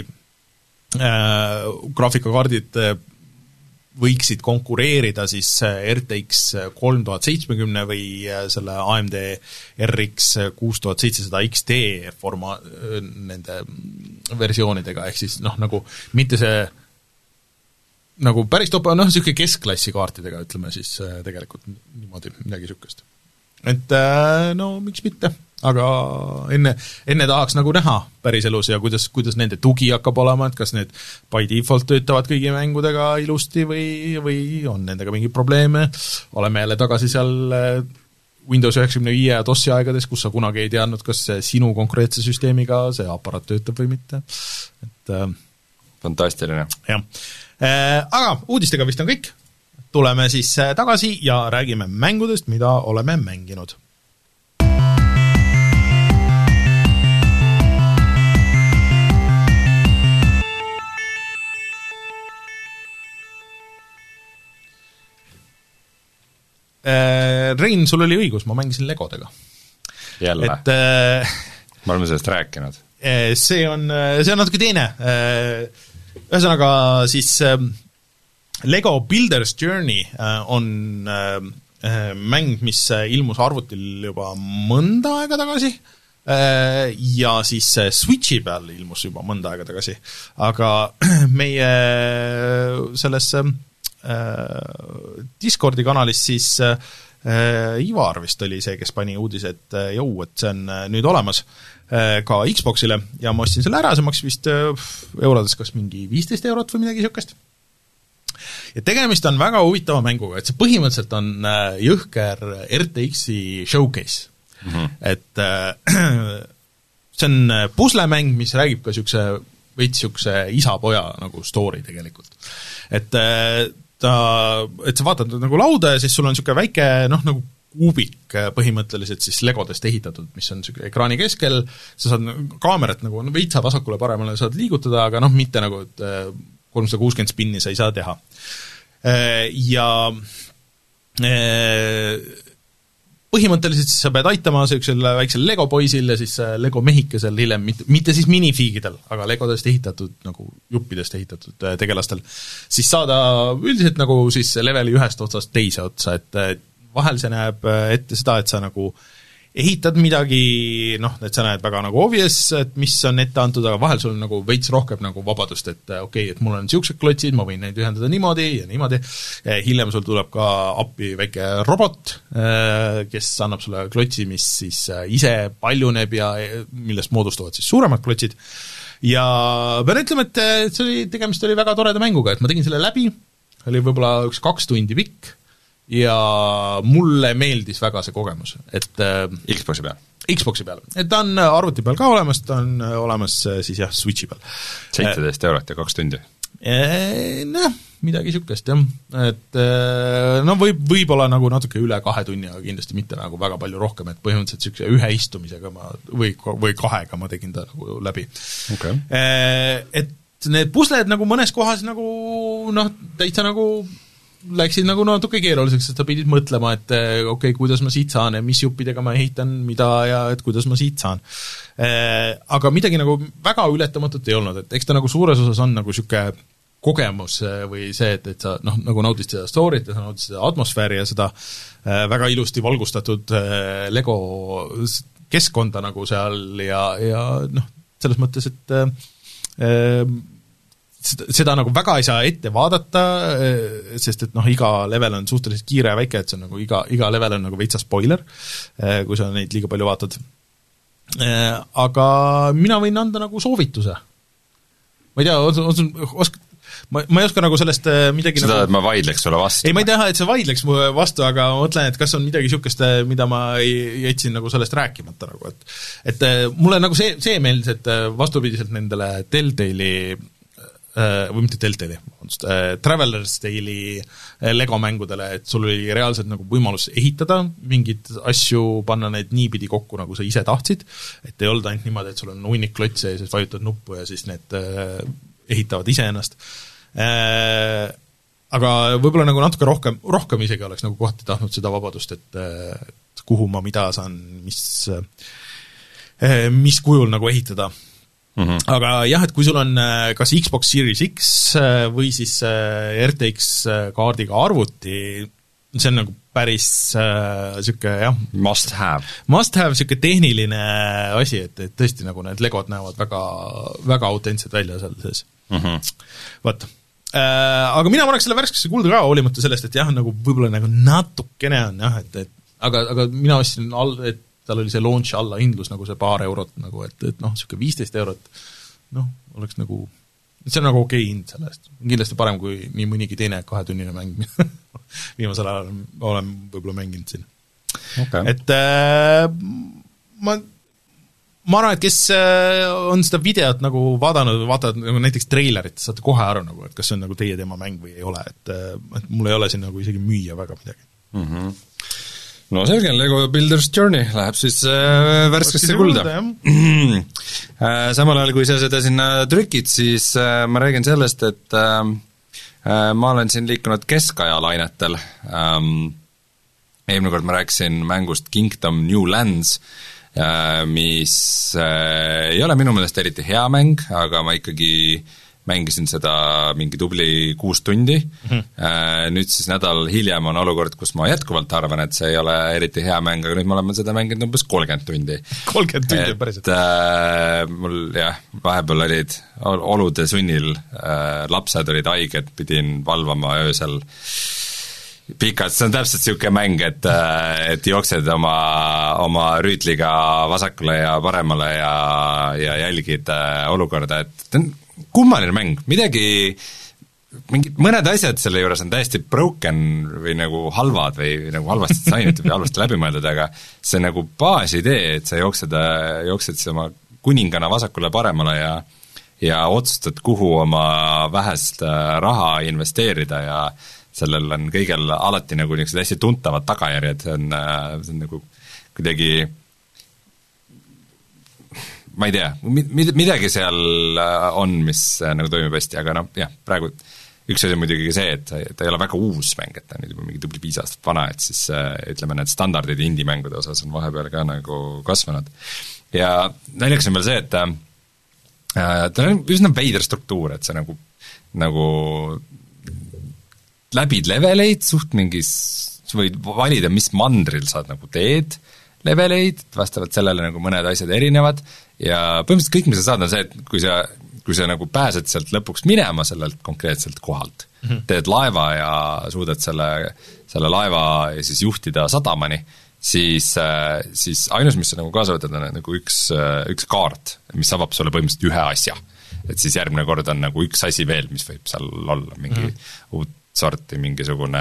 äh, graafikakaardid äh, võiksid konkureerida siis R T X kolmtuhat seitsekümmend või selle A M D R X kuus tuhat seitsesada X T forma nende versioonidega, ehk siis noh, nagu mitte see nagu päris top, noh, niisugune keskklassi kaartidega, ütleme siis tegelikult niimoodi midagi niisugust. Et no miks mitte, aga enne, enne tahaks nagu näha päriselus ja kuidas, kuidas nende tugi hakkab olema, et kas need by default töötavad kõigi mängudega ilusti või, või on nendega mingi probleeme, oleme jälle tagasi seal Windows üheksakümne viie ja DOS-i aegades, kus sa kunagi ei teadnud, kas sinu konkreetse süsteemiga see aparaat töötab või mitte. Et, fantastiline. Jah. Aga uudistega vist on kõik. Tuleme siis tagasi ja räägime mängudest, mida oleme mänginud. Rein, sul oli õigus, ma mängisin Legodega. Jälle? Et äh, me oleme sellest rääkinud. See on, see on natuke teine. Ühesõnaga siis Lego Builders Journey on mäng, mis ilmus arvutil juba mõnda aega tagasi ja siis Switchi peal ilmus juba mõnda aega tagasi. Aga meie selles Discordi kanalis siis Ivar vist oli see, kes pani uudise, et jõu, et see on nüüd olemas ka Xboxile ja ma ostsin selle ära, see maksis vist eurodes kas mingi viisteist eurot või midagi niisugust. Ja tegemist on väga huvitava mänguga, et see põhimõtteliselt on jõhker R T X-i showcase. Mm-hmm. Et see on puslemäng, mis räägib ka niisuguse veits niisuguse isa-poja nagu story tegelikult. Et ta, et sa vaatad nagu lauda ja siis sul on niisugune väike, noh, nagu kuubik põhimõtteliselt siis legodest ehitatud, mis on ekraani keskel, sa saad kaamerat nagu no, veitsa vasakule paremale saad liigutada, aga noh, mitte nagu et kolmsada kuuskümmend spinni sa ei saa teha. Ja põhimõtteliselt siis sa pead aitama sellisel väiksel Lego poisil ja siis Lego mehikesel hiljem, mitte, mitte siis minifiigidel, aga Legodest ehitatud, nagu juppidest ehitatud tegelastel, siis saada üldiselt nagu siis leveli ühest otsast teise otsa, et vahel see näeb ette seda, et sa nagu ehitad midagi, noh, et sa näed väga nagu obvious, et mis on ette antud, aga vahel sul on nagu veits rohkem nagu vabadust, et okei, okay, et mul on niisugused klotsid, ma võin neid ühendada niimoodi ja niimoodi, hiljem sul tuleb ka appi väike robot, kes annab sulle klotsi, mis siis ise paljuneb ja millest moodustuvad siis suuremad klotsid, ja pean ütlema, et see oli, tegemist oli väga toreda mänguga, et ma tegin selle läbi, oli võib-olla üks kaks tundi pikk, ja mulle meeldis väga see kogemus, et Xboxi peal? Xboxi peal, et ta on arvuti peal ka olemas, ta on olemas siis jah, Switchi peal. seitseteist eurot ja kaks tundi? Noh, midagi niisugust jah, et no võib, võib-olla nagu natuke üle kahe tunni, aga kindlasti mitte nagu väga palju rohkem, et põhimõtteliselt niisuguse ühe istumisega ma, või, või kahega ma tegin ta nagu läbi. Okay. Et need pusled nagu mõnes kohas nagu noh, täitsa nagu läksid nagu natuke keeruliseks, et sa pidid mõtlema, et okei, okay, kuidas ma siit saan ja mis juppidega ma ehitan, mida ja et kuidas ma siit saan. Aga midagi nagu väga ületamatut ei olnud, et eks ta nagu suures osas on nagu niisugune kogemus või see, et, et sa noh, nagu naudid seda story't ja sa naudid seda atmosfääri ja seda väga ilusti valgustatud Lego keskkonda nagu seal ja, ja noh, selles mõttes, et seda nagu väga ei saa ette vaadata, sest et noh, iga level on suhteliselt kiire ja väike, et see on nagu iga, iga level on nagu veitsa spoiler, kui sa neid liiga palju vaatad. Aga mina võin anda nagu soovituse. Ma ei tea, osk, osk, ma, ma ei oska nagu sellest midagi seda, nagu... et ma vaidleks sulle vastu? Ei, ma ei taha, et see vaidleks mu vastu, aga ma mõtlen, et kas on midagi niisugust, mida ma jätsin nagu sellest rääkimata. Nagu, et, et mulle nagu see, see meeldis, et vastupidiselt nendele Telltale'i või mitte Telltale'i, Traveler's Tale'i Lego mängudele, et sul oli reaalselt nagu võimalus ehitada mingid asju, panna neid niipidi kokku, nagu sa ise tahtsid, et ei olnud ainult niimoodi, et sul on hunnik klotse ja siis vajutad nuppu ja siis need ehitavad ise ennast. Aga võib-olla nagu natuke rohkem, rohkem isegi oleks nagu kohati tahtnud seda vabadust, et, et kuhu ma mida saan, mis, mis kujul nagu ehitada. Mm-hmm. Aga jah, et kui sul on kas Xbox Series X või siis R T X kaardiga arvuti, see on nagu päris niisugune jah, must have. Must have niisugune tehniline asi, et, et tõesti nagu need Legod näevad väga, väga autentsed välja seal sees. Mm-hmm. Vaat. Aga mina paneks selle värskesse kulda ka, hoolimata sellest, et jah, nagu võib-olla nagu natukene on jah, et, et aga, aga mina ostsin all, et tal oli see launch alla hindlus nagu see paar eurot, nagu, et, et noh, niisugune viisteist eurot, noh, oleks nagu, see on nagu okei okay hind selle eest. Kindlasti parem kui nii mõnigi teine kahetunnine mäng, viimasel ajal olen võib-olla mänginud siin. Okay. Et äh, ma, ma arvan, et kes on seda videot nagu vaadanud, vaatavad nagu näiteks treilerit, saate kohe aru, nagu, et kas see on nagu teie teema mäng või ei ole, et, et mul ei ole siin nagu isegi müüa väga midagi. Mhm. No selge, Lego Builders Journey läheb siis äh, värskesse kulda. äh, samal ajal, kui sa seda sinna trükid, siis äh, ma räägin sellest, et äh, äh, ma olen siin liikunud keskaja lainetel. Ähm, eelmine kord ma rääkisin mängust Kingdom New Lands, mis ei ole minu meelest eriti hea mäng, aga ma ikkagi mängisin seda mingi tubli kuus tundi, mm-hmm. nüüd siis nädal hiljem on olukord, kus ma jätkuvalt arvan, et see ei ole eriti hea mäng, aga nüüd ma olen seda mänginud umbes kolmkümmend tundi. kolmkümmend tundi, päriselt? Äh, mul jah, vahepeal olid olude sunnil, äh, lapsed olid haiged, pidin valvama öösel pikalt, see on täpselt niisugune mäng, et, et jooksed oma, oma rüütliga vasakule ja paremale ja, ja jälgid olukorda, et ta on kummaline mäng, midagi, mingid mõned asjad selle juures on täiesti broken või nagu halvad või nagu halvasti disainitud või halvasti läbimõeldud, aga see nagu baasidee, et sa jooksed, jooksed siis oma kuningana vasakule paremale ja ja otsustad, kuhu oma vähest raha investeerida ja sellel on kõigel alati nagu niisugused hästi tuntavad tagajärjed, see on, see on nagu kuidagi ma ei tea, midagi seal on, mis nagu toimib hästi, aga noh, jah, praegu üks asi on muidugi see, et ta ei ole väga uus mäng, et ta on nüüd juba mingi tubli viis aastat vana, et siis ütleme, need standardid indie-mängude osas on vahepeal ka nagu kasvanud. Ja naljakas on veel see, et ta on üsna veider struktuur, et see nagu, nagu läbid leveleid suht mingis, sa võid valida, mis mandril saad nagu teed leveleid, vastavalt sellele nagu mõned asjad erinevad ja põhimõtteliselt kõik, mis sa saad, on see, et kui sa, kui sa nagu pääsed sealt lõpuks minema sellelt konkreetselt kohalt, mm-hmm. teed laeva ja suudad selle, selle laeva siis juhtida sadamani, siis, siis ainus, mis sa nagu kaasa võtad, on nagu üks, üks kaart, mis avab sulle põhimõtteliselt ühe asja. Et siis järgmine kord on nagu üks asi veel, mis võib seal olla, mingi mm-hmm. uut sorti mingisugune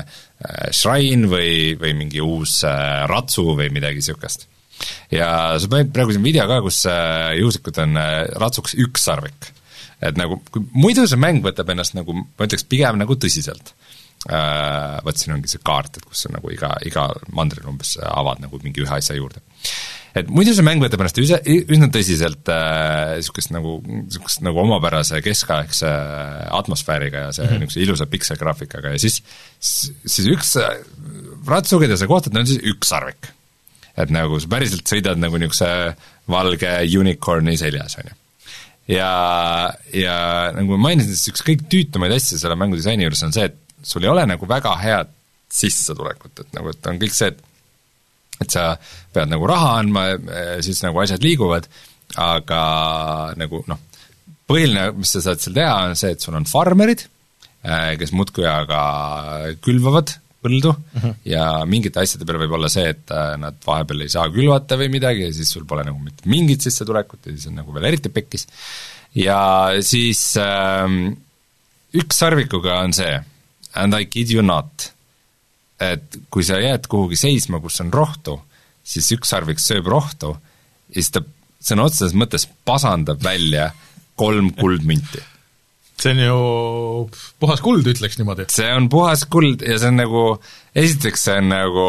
shrine või, või mingi uus ratsu või midagi niisugust. Ja sa paned praegu siin video ka, kus juhusikud on ratsuks üks sarvik. Et nagu, kui muidu see mäng võtab ennast nagu, ma ütleks pigem nagu tõsiselt. Võt siin ongi see kaart, et kus on nagu iga, iga mandril umbes avad nagu mingi ühe asja juurde. Et muidu see mäng võtab ennast üsna, üsna tõsiselt niisugust nagu, niisugust nagu omapärase keskaegse atmosfääriga ja see mm-hmm. niisuguse ilusa pikselgraafikaga ja siis, siis üks ratsu, keda sa kohtad, on siis üks sarvik. Et nagu sa päriselt sõidad nagu niisuguse valge unicorni seljas, on ju. Ja, ja nagu ma mainisin, siis üks kõik tüütumaid asja selle mängu disaini juures on see, et sul ei ole nagu väga head sissetulekut, et nagu, et on kõik see, et et sa pead nagu raha andma, siis nagu asjad liiguvad, aga nagu noh, põhiline, mis sa saad seal teha, on see, et sul on farmerid, kes muudkui aga külvavad põldu uh-huh. ja mingite asjade peale võib olla see, et nad vahepeal ei saa külvata või midagi ja siis sul pole nagu mitte mingit sissetulekut ja siis on nagu veel eriti pekkis. Ja siis ähm, üks sarvikuga on see, and I kid you not, et kui sa jääd kuhugi seisma, kus on rohtu, siis üks sarvik sööb rohtu ja siis ta sõna otseses mõttes pasandab välja kolm kuldmünti. See on ju puhas kuld, ütleks niimoodi. See on puhas kuld ja see on nagu, esiteks see on nagu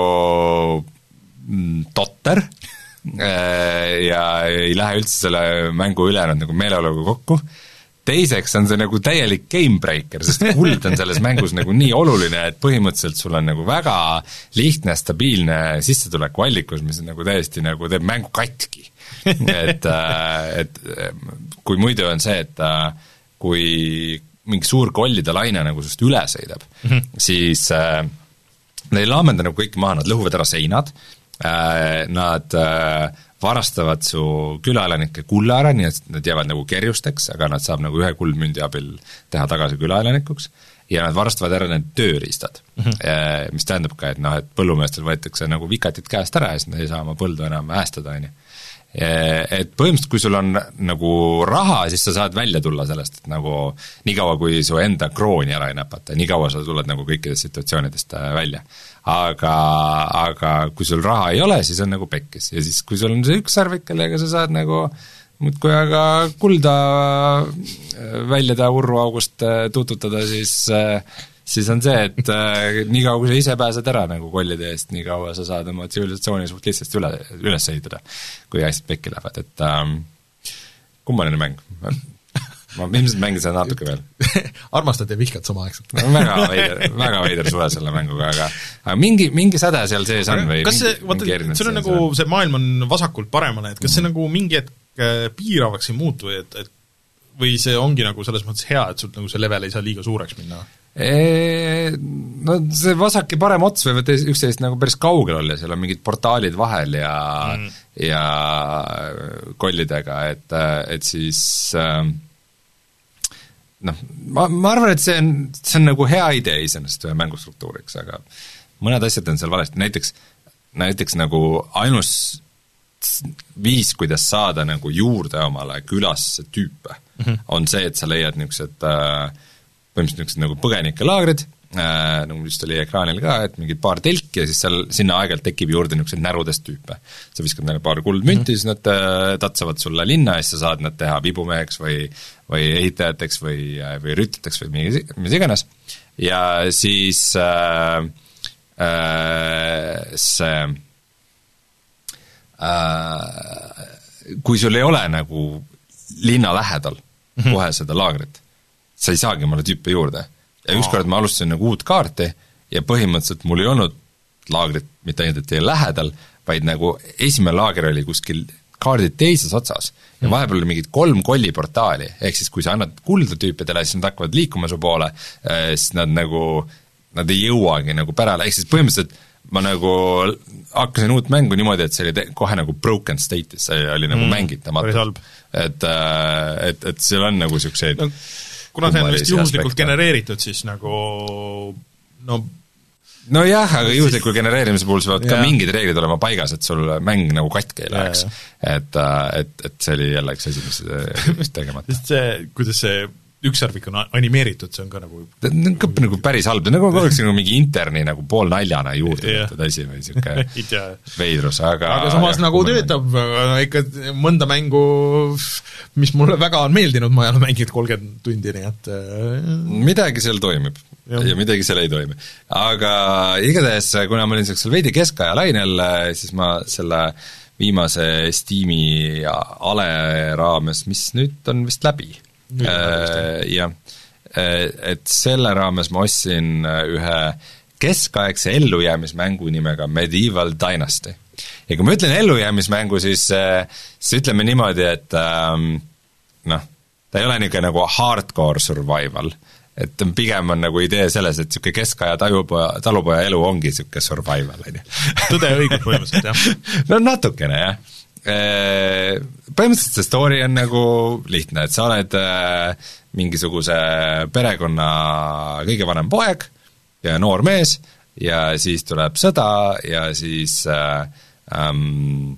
totter ja ei lähe üldse selle mängu ülejäänud nagu meeleoluga kokku. Teiseks on see nagu täielik gamebreaker, sest kuld on selles mängus nagu nii oluline, et põhimõtteliselt sul on nagu väga lihtne, stabiilne sissetuleku allikus, mis on nagu täiesti nagu teeb mängu katki. et, et kui muidu on see, et kui mingi suur kollide laine nagu sust üle sõidab, mm-hmm. siis äh, nad ei laamenda nagu kõik maha, nad lõhuvad ära seinad, äh, nad äh, varastavad su külaelanike kulla ära, nii et nad jäävad nagu kerjusteks, aga nad saab nagu ühe kuldmündi abil teha tagasi külaelanikuks ja nad varastavad ära need tööriistad, mm-hmm. mis tähendab ka, et noh, et põllumeestel võetakse nagu vikatid käest ära ja siis nad ei saa oma põldu enam äästada, on ju. Et põhimõtteliselt, kui sul on nagu raha, siis sa saad välja tulla sellest, et nagu nii kaua, kui su enda krooni ära ei näpata, nii kaua sa tuled nagu kõikidest situatsioonidest välja. Aga, aga kui sul raha ei ole, siis on nagu pekkis ja siis kui sul on see üks sarvik, kellega sa saad nagu muudkui aga kulda välja ta urruaugust tututada, siis, siis on see, et nii kaua, kui sa ise pääsed ära nagu kollide eest, nii kaua sa saad oma tsivilisatsiooni suht lihtsalt üle, üles ehitada, kui asjad pekki lähevad, et ähm, kummaline mäng. ma ilmselt mängin seda natuke veel. Armastad ja vihkad samaaegselt. väga veider, väga veider suve selle mänguga, aga, aga mingi, mingi säde seal sees on või kas see, vaata, sul on nagu, see maailm on vasakult paremale, et kas see mm. nagu mingi hetk piiravaks ei muutu või et, et või see ongi nagu selles mõttes hea, et sul nagu see level ei saa liiga suureks minna? Eee, no see vasak ja parem ots võivad üksteist nagu päris kaugel olla, seal on mingid portaalid vahel ja mm. ja kollidega, et, et siis noh, ma, ma arvan, et see on, see on nagu hea idee iseenesest ühe mängustruktuuriks, aga mõned asjad on seal valesti, näiteks näiteks nagu ainus viis, kuidas saada nagu juurde omale külasse tüüpe, mm-hmm. on see, et sa leiad niisugused äh, põhimõtteliselt niisugused nagu põgenikelaagrid, äh, nagu just oli ekraanil ka, et mingid paar telki ja siis seal sinna aeg-ajalt tekib juurde niisugused närudest tüüpe. Sa viskad neile paar kuldmünti, mm-hmm. siis nad äh, tatsavad sulle linna ja siis sa saad nad teha vibumeheks või, või ehitajateks või, või rütteteks või mingi, mis iganes. Ja siis äh, äh, see äh, kui sul ei ole nagu linna lähedal mm-hmm. kohe seda laagrit, sa ei saagi mulle tüüpe juurde. Ja ükskord ma alustasin nagu uut kaarti ja põhimõtteliselt mul ei olnud laagrit mitte ainult teie lähedal, vaid nagu esimene laager oli kuskil kaardid teises otsas ja mm. vahepeal oli mingid kolm kolliportaali, ehk siis kui sa annad kulda tüüpidele, siis nad hakkavad liikuma su poole, siis nad nagu, nad ei jõuagi nagu pärale, ehk siis põhimõtteliselt ma nagu hakkasin uut mängu niimoodi, et see oli te- kohe nagu broken state'is, see oli nagu mm. mängitamatu. Et, et, et seal on nagu siukseid no, kuna see on vist juhuslikult aspekte. Genereeritud, siis nagu no no jah, aga juhuslikult genereerimise puhul sul ka mingid reeglid olema paigas, et sul mäng nagu katki ei läheks. Et, et, et see oli jälle üks asi, mis tegemata. Sest see, kuidas see ükssarvik on animeeritud, see on ka nagu ta on ka nagu päris halb, nagu oleks nagu mingi interni nagu pool naljana juurde võttud asi või siuke veidrus, aga aga samas jah, nagu töötab ikka mõnda mängu, mis mulle väga on meeldinud, ma ei ole mänginud kolmkümmend tundi, nii et midagi seal toimib ja, ja midagi seal ei toimi. Aga igatahes, kuna ma olin seal veidi keskaja lainel, siis ma selle viimase Steam'i ale raames, mis nüüd on vist läbi, Äh, jah, et selle raames ma ostsin ühe keskaegse ellujäämismängu nimega Medieval Dynasty. Ja kui ma ütlen ellujäämismängu, siis, siis ütleme niimoodi, et ähm, noh, ta ei ole niisugune nagu hardcore survival, et pigem on nagu idee selles, et niisugune keskaja talupoja, talupoja elu ongi niisugune survival, on ju. Tõde ja õigus põhimõtteliselt, jah. No natukene, jah. Põhimõtteliselt see story on nagu lihtne, et sa oled mingisuguse perekonna kõige vanem poeg ja noor mees ja siis tuleb sõda ja siis ähm,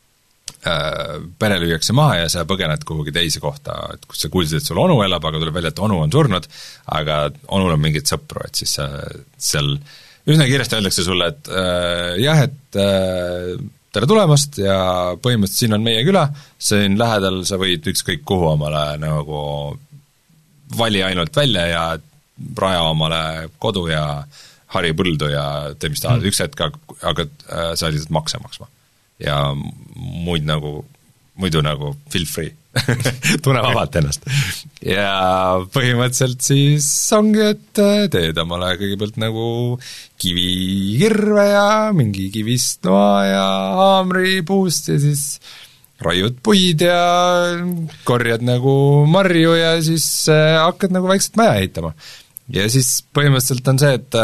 äh, pere lüüakse maha ja sa põgened kuhugi teise kohta, et kus sa kuulsid, et sul onu elab, aga tuleb välja, et onu on surnud, aga onul on mingid sõpru, et siis äh, seal üsna kiiresti öeldakse sulle, et äh, jah, et äh, tere tulemast ja põhimõtteliselt siin on meie küla, siin lähedal sa võid ükskõik kuhu omale nagu vali ainult välja ja raja omale kodu ja hari põldu ja tee mis tahad, mm. üks hetk hakkad äh, sa lihtsalt makse maksma ja muid nagu, muidu nagu feel free tunne vabalt ennast. Ja põhimõtteliselt siis ongi, et teed omale kõigepealt nagu kivikirve ja mingi kivist noa ja haamripuust ja siis raiud puid ja korjad nagu marju ja siis hakkad nagu vaikselt maja ehitama. Ja siis põhimõtteliselt on see, et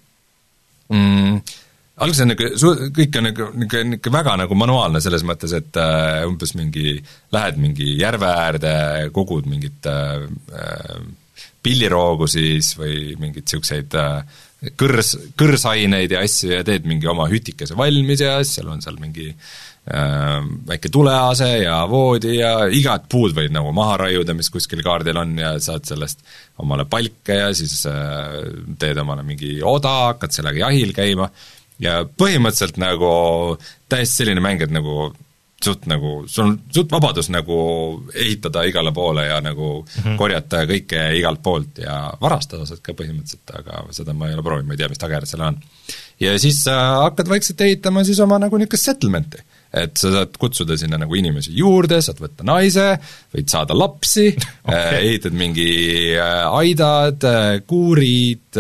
mm, alguses on niisugune, kõik on niisugune, niisugune väga nagu manuaalne selles mõttes, et äh, umbes mingi, lähed mingi järve äärde, kogud mingit äh, pilliroogu siis või mingid niisuguseid äh, kõrs, kõrsaineid ja asju ja teed mingi oma hütikese valmis ja seal on seal mingi äh, väike tulease ja voodi ja igat puud võid nagu maha raiuda, mis kuskil kaardil on ja saad sellest omale palke ja siis äh, teed omale mingi oda, hakkad sellega jahil käima ja põhimõtteliselt nagu täiesti selline mäng, et nagu suht nagu, sul on suht vabadus nagu ehitada igale poole ja nagu mm-hmm. korjata kõike igalt poolt ja varastada saad ka põhimõtteliselt, aga seda ma ei ole proovinud, ma ei tea, mis tagajärjed seal on. Ja siis äh, hakkad vaikselt ehitama siis oma nagu niisugust settlementi. et sa saad kutsuda sinna nagu inimesi juurde, saad võtta naise, võid saada lapsi okay., ehitad mingi aidad, kuurid,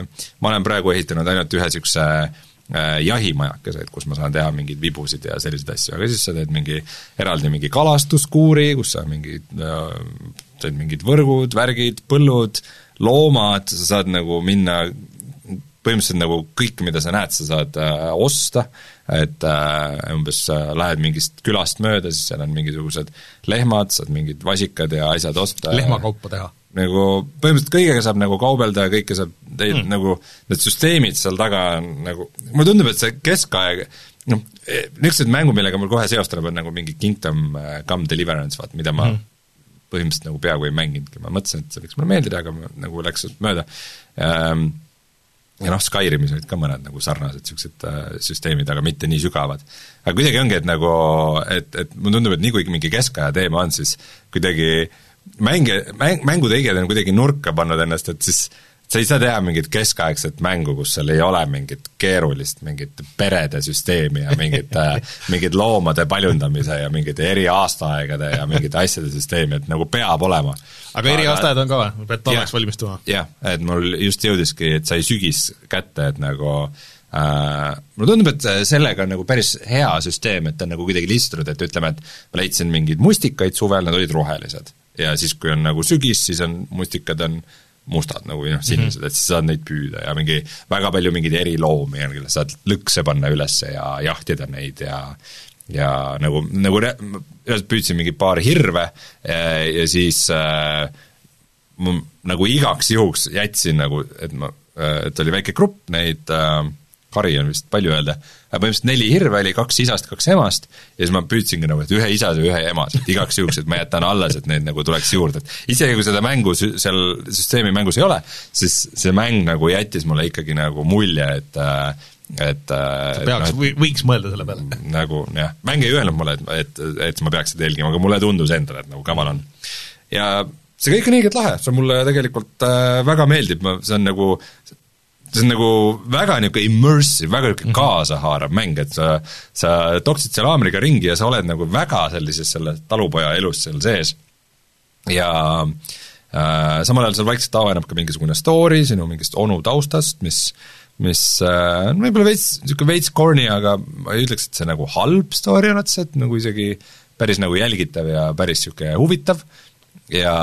ma olen praegu ehitanud ainult ühe niisuguse jahimajakesed, kus ma saan teha mingeid vibusid ja selliseid asju, aga siis sa teed mingi eraldi mingi kalastuskuuri, kus sa mingid, teed mingid võrgud, värgid, põllud, loomad, sa saad nagu minna põhimõtteliselt nagu kõik, mida sa näed, sa saad äh, osta, et äh, umbes äh, lähed mingist külast mööda, siis seal on mingisugused lehmad, saad mingid vasikad ja asjad osta. Lehmakaupa teha. Nagu põhimõtteliselt kõigega saab nagu kaubelda ja kõike saab teid mm. nagu, need süsteemid seal taga on nagu, mulle tundub, et see keskaeg, noh, niisugused mängu, millega mul kohe seostab, on nagu mingi Kingdom Come Deliverance, vaat, mida ma mm. põhimõtteliselt nagu peaaegu ei mänginudki, ma mõtlesin, et see võiks mulle meeldida, aga ma, nagu läks mööda ähm, ja noh, Skyrimis olid ka mõned nagu sarnased niisugused äh, süsteemid, aga mitte nii sügavad. Aga kuidagi ongi, et nagu, et, et mulle tundub, et nii kui mingi keskaja teema on, siis kuidagi mänge, mäng, mängutegijad on kuidagi nurka pannud ennast, et siis sa ei saa teha mingit keskaegset mängu, kus seal ei ole mingit keerulist, mingit perede süsteemi ja mingit, mingit loomade paljundamise ja mingite eri aastaaegade ja mingite asjade süsteemi, et nagu peab olema. Aga eri aastaajad on ka või? Pead talveks valmistuma? Jah, et mul just jõudiski, et sai sügis kätte, et nagu äh, mulle tundub, et sellega on nagu päris hea süsteem, et on nagu kuidagi listunud, et ütleme, et ma leidsin mingeid mustikaid suvel, nad olid rohelised. Ja siis, kui on nagu sügis, siis on mustikad on mustad nagu noh, sinised, et siis saad neid püüda ja mingi väga palju mingeid eri loomi on, kelle saad lõkse panna ülesse ja jahtida neid ja ja nagu, nagu püüdsin mingi paar hirve ja, ja siis äh, ma nagu igaks juhuks jätsin nagu, et ma, et oli väike grupp neid äh, kari on vist palju öelda, põhimõtteliselt neli hirve oli, kaks isast, kaks emast ja siis ma püüdsingi nagu, et ühe isas ja ühe emas, et igaks juhuks, et ma jätan alles, et neid nagu tuleks juurde, et isegi kui seda mängu seal süsteemi mängus ei ole, siis see mäng nagu jättis mulle ikkagi nagu mulje, et et peaks, no, et, võiks mõelda selle peale. Nagu jah, mäng ei öelnud mulle, et, et, et ma peaks seda jälgima, aga mulle tundus endale, et nagu kaval on. Ja see kõik on õiget lahe, see mulle tegelikult äh, väga meeldib, see on nagu see on nagu väga niisugune immersive, väga niisugune kaasahaarav mäng, et sa, sa toksid seal haamriga ringi ja sa oled nagu väga sellises selle talupoja elus seal sees. Ja äh, samal ajal seal vaikselt avaneb ka mingisugune story sinu mingist onu taustast, mis, mis äh, võib-olla veits, niisugune veits corny, aga ma ei ütleks, et see nagu halb story on otsa, et nagu isegi päris nagu jälgitav ja päris niisugune huvitav ja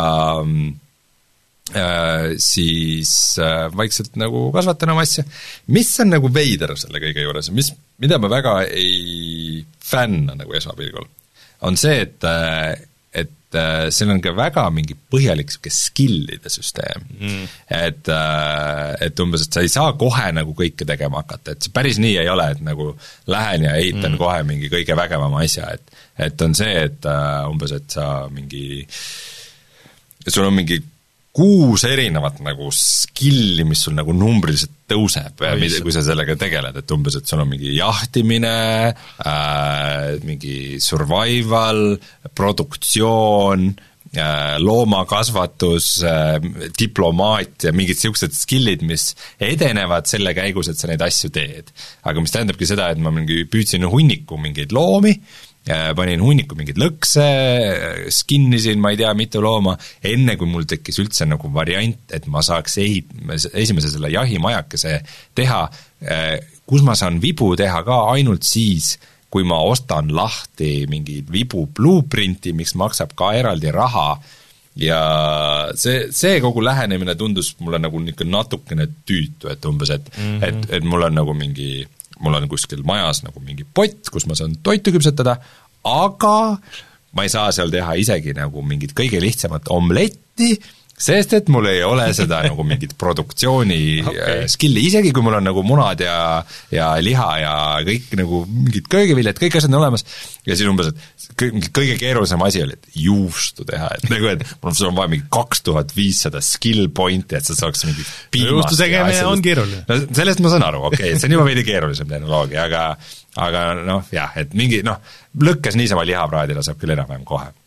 Äh, siis äh, vaikselt nagu kasvatan oma asja. Mis on nagu veider selle kõige juures, mis, mida ma väga ei fänna nagu esmapilgul, on see, et, et äh, seal on ka väga mingi põhjalik siuke skillide süsteem mm.. Et, äh, et umbes, et sa ei saa kohe nagu kõike tegema hakata, et see päris nii ei ole, et nagu lähen ja ehitan mm. kohe mingi kõige vägevama asja, et, et on see, et äh, umbes, et sa mingi, sul on mingi kuus erinevat nagu skilli, mis sul nagu numbriliselt tõuseb, kui sa sellega tegeled, et umbes, et sul on mingi jahtimine äh,, mingi survival, produktsioon äh,, loomakasvatus äh,, diplomaat ja mingid siuksed skillid, mis edenevad selle käigus, et sa neid asju teed. Aga mis tähendabki seda, et ma mingi püüdsin hunniku mingeid loomi, panin hunniku mingeid lõkse, skinnisin, ma ei tea, mitu looma, enne kui mul tekkis üldse nagu variant, et ma saaks ehit-, esimese selle jahimajakese teha, kus ma saan vibu teha ka ainult siis, kui ma ostan lahti mingi vibu blueprinti, mis maksab ka eraldi raha ja see, see kogu lähenemine tundus mulle nagu natukene tüütu, et umbes, et, mm-hmm. et, et mul on nagu mingi mul on kuskil majas nagu mingi pott, kus ma saan toitu küpsetada, aga ma ei saa seal teha isegi nagu mingit kõige lihtsamat omletti, sest et mul ei ole seda nagu mingit produktsiooni okay. skilli, isegi kui mul on nagu munad ja, ja liha ja kõik nagu mingid köögiviljad, kõik asjad on olemas ja siis umbes, et kõige keerulisem asi oli, et juustu teha, et nagu, et mul on vaja mingi kaks tuhat viissada skill pointi, et sa saaks mingi piimast juustu tegemine on keeruline. No, sellest ma saan aru, okei okay,, see on juba veidi keerulisem tehnoloogia, aga, aga noh, jah, et mingi, noh, lõkkes niisama lihapraadile saab küll enam-vähem kohe.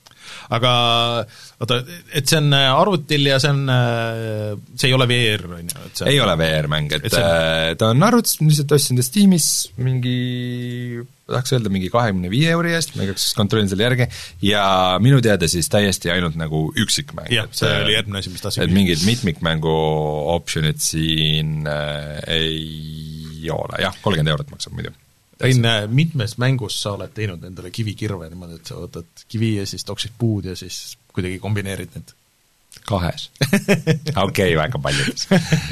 aga oota, et see on arvutil ja see on, see ei ole V R, on ju? ei on... ole V R-mäng, et, et see... ta on arvutis, ma lihtsalt ostsin ta Steamis mingi, tahaks öelda mingi kahekümne viie euri eest, ma igaks kontrollin selle järgi, ja minu teada siis täiesti ainult nagu üksikmäng. jah, see oli järgmine asi, mis tahtsin. et mingid mitmikmängu optionid siin äh, ei ole, jah, kolmkümmend eurot maksab muidu. Rein, mitmes mängus sa oled teinud endale kivikirve niimoodi, et sa võtad kivi ja siis toksid puud ja siis kuidagi kombineerid need? Kahes. okei okay,, väga paljudes.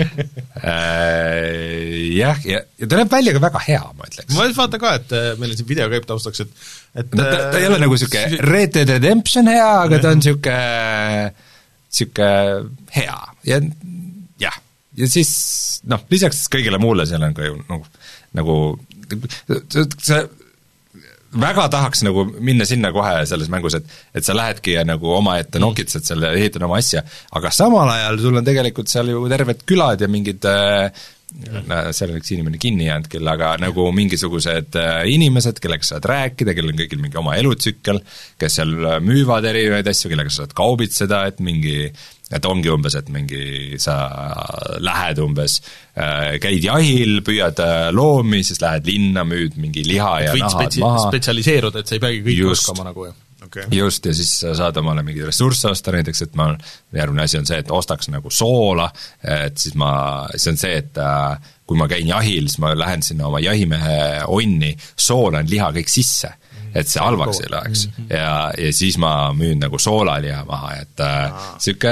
jah, ja, ja ta näeb välja ka väga hea, ma ütleks. ma vaatan ka, et meil siin video käib taustaks, et, et no, ta, ta ei ole nagu siuke Red Dead Redemption hea, aga ta on siuke, siuke hea ja jah, ja siis noh, lisaks kõigile muule seal on ka ju nagu, nagu see väga tahaks nagu minna sinna kohe selles mängus, et, et sa lähedki ja nagu omaette nokitsed selle, ehitad oma asja, aga samal ajal sul on tegelikult seal ju terved külad ja mingid äh, no, seal on üks inimene kinni jäänud küll, aga nagu mingisugused äh, inimesed, kellega saad rääkida, kellel on kõigil mingi oma elutsükkel, kes seal müüvad erinevaid asju, kellega sa saad kaubitseda, et mingi et ongi umbes, et mingi sa lähed umbes, käid jahil, püüad loomi, siis lähed linna, müüd mingi liha ja võid nahad spetsi- maha. spetsialiseerud, et sa ei peagi kõik just oskama nagu, okay. Just, ja siis saad omale mingi ressursse osta, näiteks, et ma, järgmine asi on see, et ostaks nagu soola, et siis ma, see on see, et kui ma käin jahil, siis ma lähen sinna oma jahimehe onni, soolan liha kõik sisse, et see halvaks ei läheks mm -hmm. ja, ja siis ma müün nagu soolaliha maha, et äh, siuke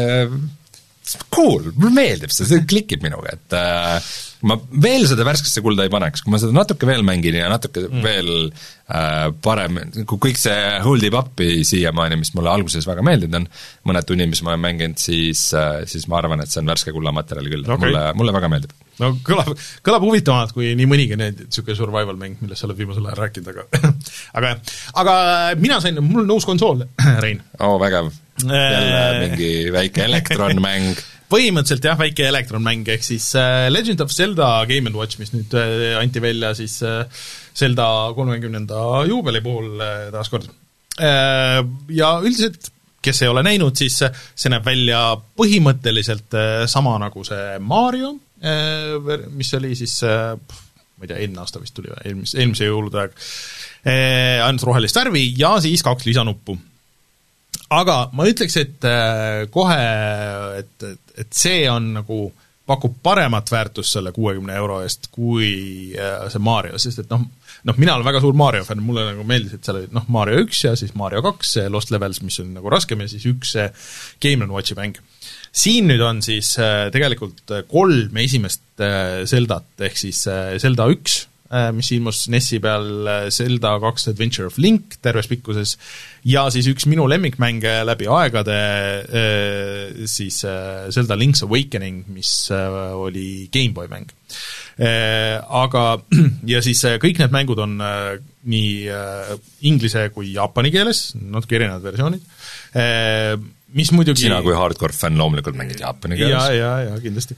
cool, mulle meeldib see, see klikib minuga, et äh, ma veel seda värskesse kulda ei paneks, kui ma seda natuke veel mängin ja natuke mm. veel äh, parem, kui kõik see Hold It Up'i siiamaani, mis mulle alguses väga meeldinud on, mõned tunnid, mis ma olen mänginud, siis, äh, siis ma arvan, et see on värske kulla materjali küll okay., mulle, mulle väga meeldib. No kõlab, kõlab huvitavalt, kui nii mõnigi need niisugune survival mäng, millest sa oled viimasel ajal rääkinud, aga aga, aga mina sain, mul on uus konsool, Rein. Oo, oh, vägev. Jälle mingi väike elektronmäng. Põhimõtteliselt jah, väike elektronmäng, ehk siis äh, Legend of Zelda Game and Watch, mis nüüd äh, anti välja siis äh, Zelda kolmekümnenda juubeli puhul äh, taaskord. Äh, ja üldiselt, kes ei ole näinud, siis äh, see näeb välja põhimõtteliselt äh, sama nagu see Mario, mis oli siis, ma ei tea, eelmine aasta vist tuli või, eelmise, eelmise jõulude aeg, ainult rohelist värvi ja siis kaks lisanuppu. Aga ma ütleks, et kohe, et, et see on nagu, pakub paremat väärtust selle kuuekümne euro eest kui see Mario, sest et noh, noh, mina olen väga suur Mario fänn, mulle nagu meeldis, et seal oli noh, Mario üks ja siis Mario kaks, Lost Levels, mis on nagu raskem ja siis üks Game and Watchi mäng. Siin nüüd on siis äh, tegelikult kolm esimest äh, Zeldat, ehk siis äh, Zelda üks, äh, mis ilmus N E S-i peal, äh, Zelda kaks Adventure of Link terves pikkuses, ja siis üks minu lemmikmäng läbi aegade, äh, siis äh, Zelda Link's Awakening, mis äh, oli Gameboy mäng. Äh, aga, ja siis äh, kõik need mängud on äh, nii äh, inglise kui jaapani keeles, natuke erinevad versioonid, äh, mis muidugi sina kui hardcore fänn loomulikult mängid jaapani keeles. Ja, ja, ja, kindlasti.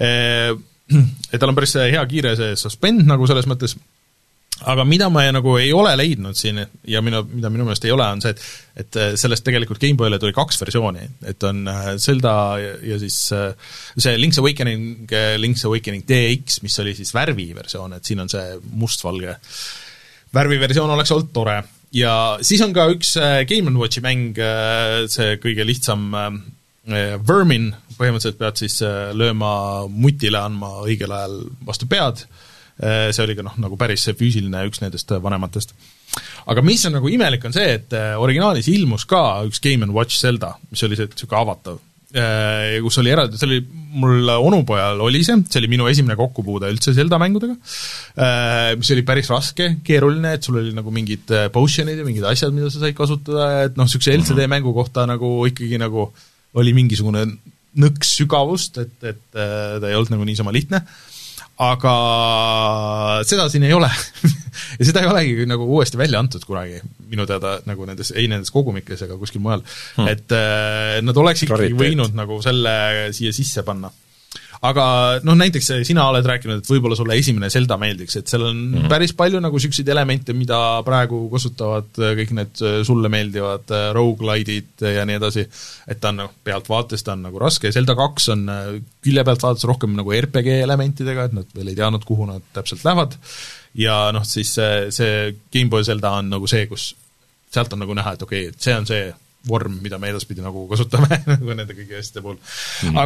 Et tal on päris hea kiire see suspend nagu selles mõttes, aga mida ma nagu ei ole leidnud siin ja minu, mida minu meelest ei ole, on see, et, et sellest tegelikult Gameboy'le tuli kaks versiooni, et on Zelda ja, ja siis see Link's Awakening, Link's Awakening D X, mis oli siis värviversioon, et siin on see mustvalge värviversioon, oleks olnud tore. Ja siis on ka üks Game and Watchi mäng, see kõige lihtsam Vermin, põhimõtteliselt pead siis lööma mutile, andma õigel ajal vastu pead, see oli ka noh, nagu päris füüsiline üks nendest vanematest. Aga mis on nagu imelik on see, et originaalis ilmus ka üks Game and Watch Zelda, mis oli see siuke avatav, kus oli eraldi, see oli, mul onupojal oli see, see oli minu esimene kokkupuude üldse Zelda mängudega, mis oli päris raske, keeruline, et sul oli nagu mingid potionid ja mingid asjad, mida sa said kasutada, et noh, siukse L C D mängu kohta nagu ikkagi nagu oli mingisugune nõks sügavust, et, et ta ei olnud nagu niisama lihtne, aga seda siin ei ole ja seda ei olegi nagu uuesti välja antud kunagi, minu teada nagu nendes, ei nendes kogumikes ega kuskil mujal hmm., et äh, nad oleks ikkagi võinud nagu selle siia sisse panna. aga noh, näiteks sina oled rääkinud, et võib-olla sulle esimene Zelda meeldiks, et seal on mm-hmm. päris palju nagu selliseid elemente, mida praegu kasutavad kõik need sulle meeldivad roguelite'id ja nii edasi, et ta on nagu pealt vaates, ta on nagu raske, Zelda kaks on külje pealt vaadates rohkem nagu R P G elementidega, et nad veel ei teadnud, kuhu nad täpselt lähevad, ja noh, siis see, see Game Boy Zelda on nagu see, kus sealt on nagu näha, et okei, okay, see on see vorm, mida me edaspidi nagu kasutame nagu nende kõigi asjade puhul mm-hmm.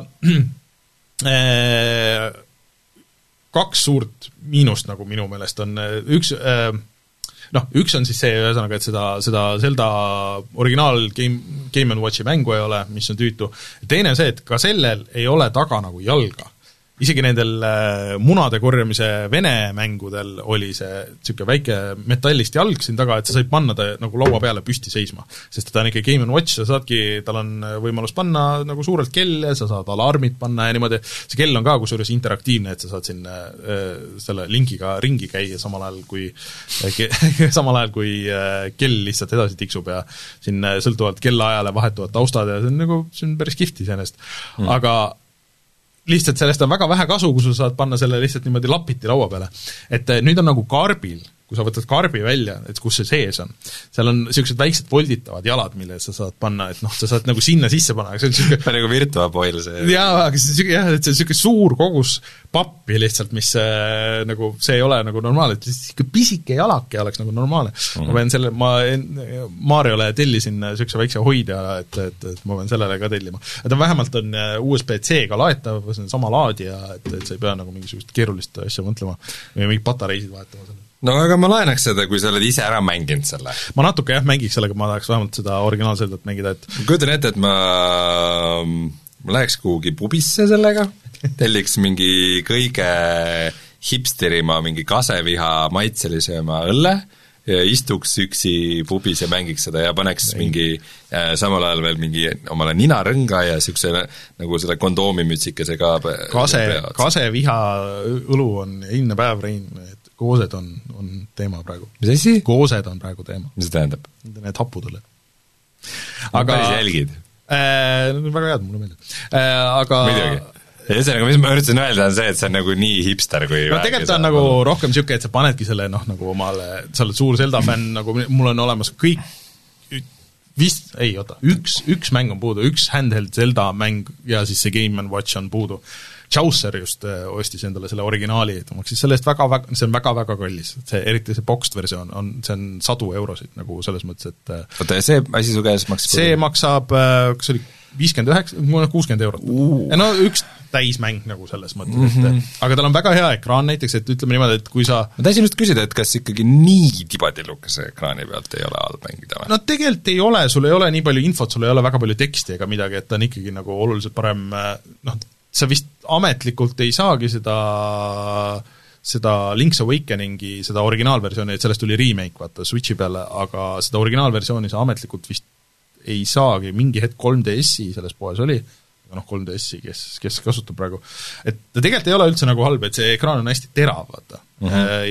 aga äh, kaks suurt miinust nagu minu meelest on üks äh, noh, üks on siis see, ühesõnaga, et seda, seda Zelda originaal Game, Game and Watchi mängu ei ole, mis on tüütu, teine on see, et ka sellel ei ole taga nagu jalga. Isegi nendel munade korjamise Vene mängudel oli see niisugune väike metallist jalg siin taga, et sa said panna ta nagu laua peale püsti seisma. Sest ta on ikka Game and Watch, sa saadki, tal on võimalus panna nagu suurelt kelle, sa saad alarmid panna ja niimoodi, see kell on ka kusjuures interaktiivne, et sa saad siin selle linkiga ringi käia samal ajal, kui samal ajal, kui kell lihtsalt edasi tiksub ja siin sõltuvalt kellaajale vahetuvad taustad ja see on nagu, see on päris kihvt iseenesest. Mm. Aga lihtsalt sellest on väga vähe kasu, kui sa saad panna selle lihtsalt niimoodi lapiti laua peale. Et nüüd on nagu karbil, kui sa võtad karbi välja, et kus see sees on, seal on niisugused väiksed volditavad jalad, mille sa saad panna, et noh, sa saad nagu sinna sisse panna, see on niisugune nagu virtuapoil see. Jaa, aga see, jah, et see on niisugune suur kogus pappi lihtsalt, mis äh, nagu, see ei ole nagu normaalne, et niisugune pisike jalake oleks nagu normaalne. Mm-hmm. Ma pean selle, ma Mariole tellisin niisuguse väikse hoidja, et, et, et ma pean sellele ka tellima. Et vähemalt on U S B C-ga laetav, see on sama laadija, et, et sa ei pea nagu mingisugust keerulist asja mõtlema või mingid patareisid vahetama selle. No aga ma laenaks seda, kui sa oled ise ära mänginud selle. Ma natuke jah mängiks sellega, ma tahaks vähemalt seda originaalseldat mängida, et kujutan ette, et ma, ma läheks kuhugi pubisse sellega, telliks mingi kõige hipsterima, mingi kaseviha maitselisema õlle ja istuks üksi pubis ja mängiks seda ja paneks Ei. mingi äh, samal ajal veel mingi omale ninarõnga ja niisuguse nagu selle kondoomimütsikese ka kase, kaseviha õlu on eilne päev, Rein, et koosed on, on teema praegu. Mis asi? Koosed on praegu teema. Mis see tähendab? Need hapudele. Aga päris jälgid? Äh, väga head, mulle meeldib. Äh, aga Midagi. Ühesõnaga, mis ma üritasin öelda, on see, et see on nagu nii hipster kui no tegelikult on nagu rohkem niisugune, et sa panedki selle noh, nagu omale, sa oled suur Zelda fänn, nagu mul on olemas kõik vist, ei, oota, üks, üks mäng on puudu, üks handheld Zelda mäng ja siis see Game and Watch on puudu. Chaucer just ostis endale selle originaali, et maksis selle eest väga, väga, see on väga-väga kallis. See, eriti see boxed versioon on, see on sadu eurosid nagu selles mõttes, et oota, ja see asi su käes maksab? See maksab, kas oli viiskümmend üheksa, kuuskümmend eurot. Uh. Ja no üks täismäng nagu selles mõttes, mm-hmm. et aga tal on väga hea ekraan näiteks, et ütleme niimoodi, et kui sa ma tahtsin just küsida, et kas ikkagi nii tibadillukese ekraani pealt ei ole halb mängida või? No tegelikult ei ole, sul ei ole nii palju infot, sul ei ole väga palju teksti ega midagi, et ta on ikkagi nagu oluliselt parem, noh, sa vist ametlikult ei saagi seda seda Link's Awakeningi, seda originaalversiooni, et sellest tuli remake, vaata, Switchi peale, aga seda originaalversiooni sa ametlikult vist ei saagi, mingi hetk kolm D S-i selles poes oli, aga noh, kolm D S-i, kes, kes kasutab praegu. Et ta tegelikult ei ole üldse nagu halb, et see ekraan on hästi terav, vaata. Mm-hmm.